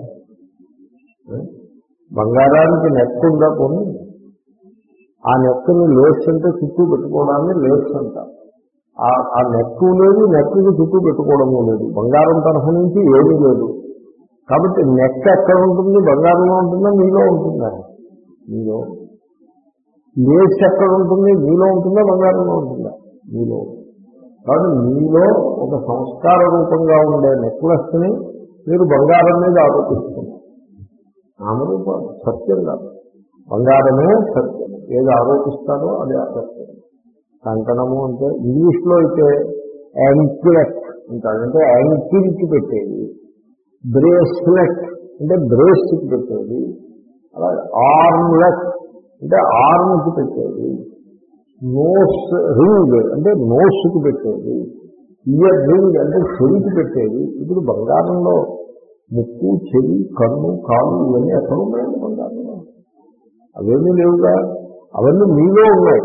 బంగారానికి నెక్ ఉందా? పోనీ ఆ నెక్ని లేస్ అంటే చుట్టూ పెట్టుకోవడాన్ని లేస్ అంటారు. ఆ నెక్కు లేదు, నెక్కి చుట్టూ పెట్టుకోవడము లేదు. బంగారం తరఫు నుంచి ఏమీ లేదు. కాబట్టి నెక్ ఎక్కడ ఉంటుంది? బంగారంలో ఉంటుందా మీలో ఉంటుందా? మీలో. లేస్ ఎక్కడ ఉంటుంది? మీలో ఉంటుందా బంగారంలో ఉంటుందా? మీలో. కాబట్టి మీలో ఒక సంస్కార రూపంగా ఉండే నెక్లెస్ ని మీరు బంగారం మీద ఆరోపిస్తున్నారు. నామరూపం సత్యం కాదు, బంగారమే సత్యం. ఏది ఆరోపిస్తారో అది అసత్యం. కంకణము అంటే ఇంగ్లీష్లో అయితే యాంక్లెట్ అంటారు, అంటే యాంకిల్కి పెట్టేది. బ్రేస్లెట్ అంటే బ్రేస్కి పెట్టేది. అలాగే ఆర్మ్లెట్ అంటే ఆర్మ్కి పెట్టేది. నోస్ రింగ్ అంటే నోస్కి పెట్టేది. ఇయర్ రింగ్ అంటే చెవికి పెట్టేది. ఇప్పుడు బంగారంలో ముక్కు, చెవి, కన్ను, కాలు ఇవన్నీ ఎక్కడ ఉన్నాయండి బంగారంలో? అవేమీ లేవుగా. అవన్నీ మీలో ఉన్నాయి.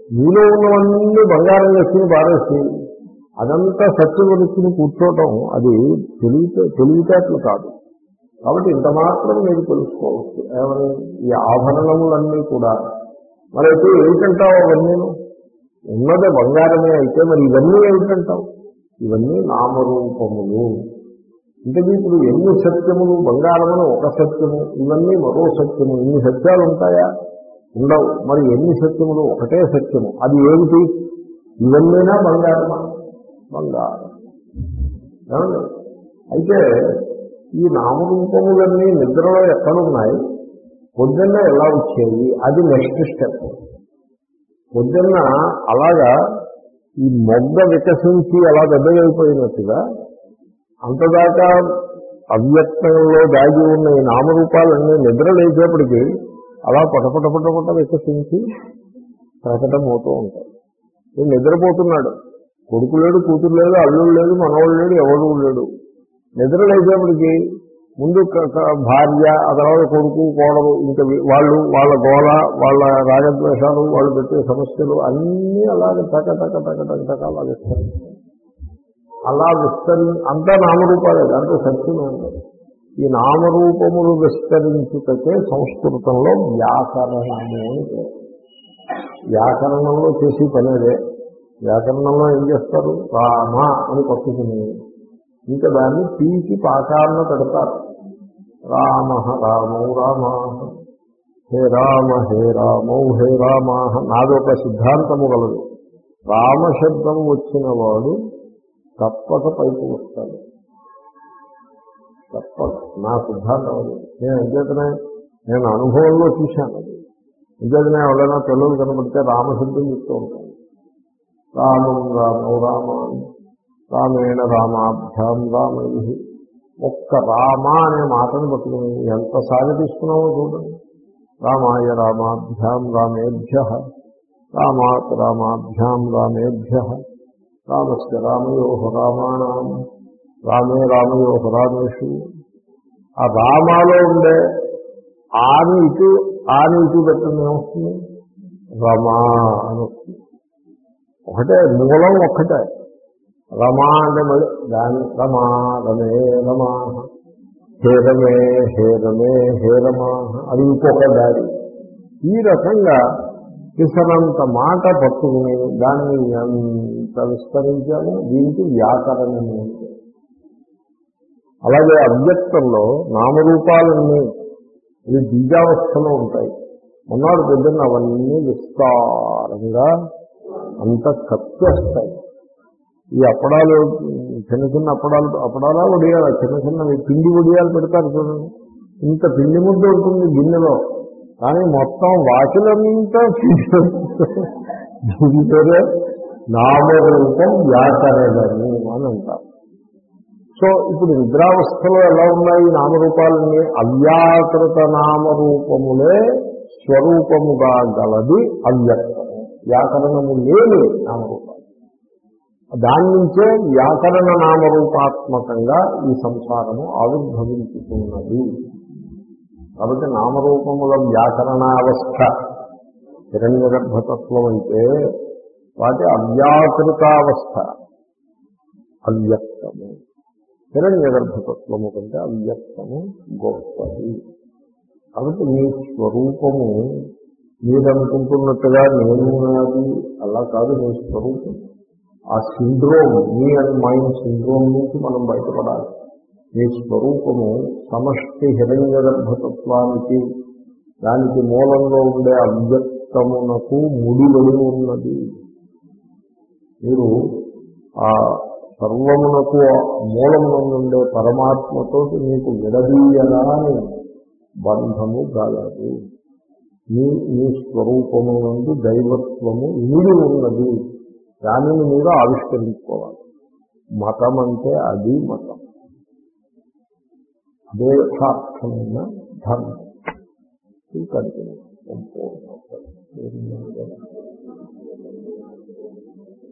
మీలో ఉన్నవన్నీ బంగారం ఎత్తుని పారేసి అదంతా సత్యం ఎత్తుని కూర్చోవటం అది తెలివితే తెలివితేటలు కాదు. కాబట్టి ఇంత మాత్రం మీరు తెలుసుకోవచ్చు. ఏమని ఈ ఆభరణములన్నీ కూడా మరైతే ఏమిటంటావు అవన్నీ? ఉన్నదే బంగారమే అయితే మరి ఇవన్నీ ఏమిటంటావు? ఇవన్నీ నామరూపములు. ఇంతకీ ఇప్పుడు ఎన్ని సత్యములు? బంగారమని ఒక సత్యము, ఇవన్నీ మరో సత్యము. ఇన్ని సత్యాలు ఉంటాయా? ఉండవు. మరి ఎన్ని సత్యములు? ఒకటే సత్యము. అది ఏమిటి? ఇవన్నీనా బంగారమా? బంగారం. ఏమండి? అయితే ఈ నామరూపములన్నీ నిద్రలో ఎక్కడున్నాయి? పొద్దున్న ఎలా వచ్చేవి? అది నెక్స్ట్ స్టెప్. పొద్దున్న అలాగా ఈ మొగ్గ వికసించి అలా పెద్దగైపోయినట్టుగా అంతదాకా అవ్యక్తంలో దాగి ఉన్న ఈ నామరూపాలన్నీ నిద్ర లేచేపటికి అలా పటపట పటపట వికసించి ప్రకటమవుతూ ఉంటాయి. నేను నిద్రపోతున్నాడు, కొడుకు లేడు, కూతురు లేదు, అల్లుడు లేదు, మనవాళ్ళు లేడు, ఎవడు లేడు. నిద్ర లేచేపటికి ముందు భార్య, ఆ తర్వాత కొడుకు, కోడలు, ఇంకా వాళ్ళు, వాళ్ళ గోళ, వాళ్ళ రాగద్వేషాలు, వాళ్ళు పెట్టే సమస్యలు అన్నీ అలాగే టక టక టక టక టక అలా విస్తరించాయి. అలా విస్తరి అంతా నామరూపాలే, దాంట్లో సత్యమే ఉండదు. ఈ నామరూపములు విస్తరించుటకే సంస్కృతంలో వ్యాకరణము అని పేరు. వ్యాకరణంలో చేసి పనేదే. వ్యాకరణంలో ఏం చేస్తారు? రామ అని పట్టుకుని ఇంకా దాన్ని పీకి పాకాలను పెడతారు. రామ రామౌ రామ, హే రామ హే రామౌ హే రామ. నాదొక సిద్ధాంతము గలదు. రామశబ్దం వచ్చిన వాడు తప్పక పైకి వస్తాడు. తప్పక. నా సిద్ధాంతం అది. నేను ఎంచేతనే నేను అనుభవంలో చూశాను. అది ఎంచేతనే ఎవరైనా పిల్లలు కనబడితే రామశబ్దం చెప్తూ ఉంటాను. రామం రామౌ రామ, రామేణ రామాభ్యాం రామై. ఒక్క రామ అనే మాటను పట్టుకుని ఎంత సాగి తీసుకున్నామో చూడండి. రామాయ రామాభ్యాం రామేభ్య, రామాత్ రామాభ్యాం రామేభ్య, రామస్య రామయో రామాణం, రామే రామయో రామేషు. ఆ రామాలో ఉండే ఆని ఇటు ఆని ఇటు పెట్టండి, ఏమొస్తుంది? రమా అని వస్తుంది. ఒకటే మూలం, ఒక్కటే రమా అంటే మళ్ళీ దాని రమా రమే రమా, హే రమే హే రమే హే రమా, అది ఇంకొక దారి. ఈ రకంగా కిసనంత మాట పట్టుకుని దాన్ని ఎంత విస్తరించాము. దీనికి వ్యాకరణము అంటే. అలాగే అవ్యక్తంలో నామరూపాలన్నీ ఇవి బీజావస్థలో ఉంటాయి. మొన్నటి పొద్దున్న అవన్నీ విస్తారంగా అంత కప్పేస్తాయి. ఈ అప్పడాలు, చిన్న చిన్న అప్పడాలు, అప్పడాలా వడియాల, చిన్న చిన్న పిండి వడియాలు పెడతారు చూడండి. ఇంత పిండి ముద్ద ఉంటుంది గిన్నెలో, కానీ మొత్తం వాకిలంతా పేరే నామరూపం వ్యాకరణము అని అంటారు. సో ఇప్పుడు నిద్రావస్థలో ఎలా ఉన్నాయి నామరూపాలన్నీ? అవ్యాకృత నామరూపములే స్వరూపముగా గలది అవ్యక్తము, వ్యాకరణము లేని నామరూపాలు. దాని నుంచే వ్యాకరణ నామరూపాత్మకంగా ఈ సంసారము ఆవిర్భవించుతున్నది. కాబట్టి నామరూపముల వ్యాకరణావస్థ హిరణ్య గర్భతత్వం అయితే వాటి అవ్యాకృతావస్థ అవ్యక్తము. హిరణ్య గర్భతత్వము కంటే అవ్యక్తము గొప్పది. కాబట్టి మీ స్వరూపము మీరనుకుంటున్నట్టుగా నేను నాది అలా కాదు. మీ స్వరూపం ఆ syndrome, me and mind syndrome నుంచి మనం బయటపడాలి. మీ స్వరూపము సమష్టి హిరణ్య గర్భతత్వానికి, దానికి మూలంలో ఉండే అవ్యక్తమునకు ముడివడి ఉన్నది. మీరు ఆ సర్వమునకు మూలమునందుండే పరమాత్మతో మీకు విడదీయరాని బంధము గలదు. మీ మీ స్వరూపము నుండి దైవత్వము ఇమిడి ఉన్నది. దానిని మీరు ఆవిష్కరించుకోవాలి. మతం అంటే అది మతం, అదే యథార్థమైన ధర్మం. కంటిన్యూ.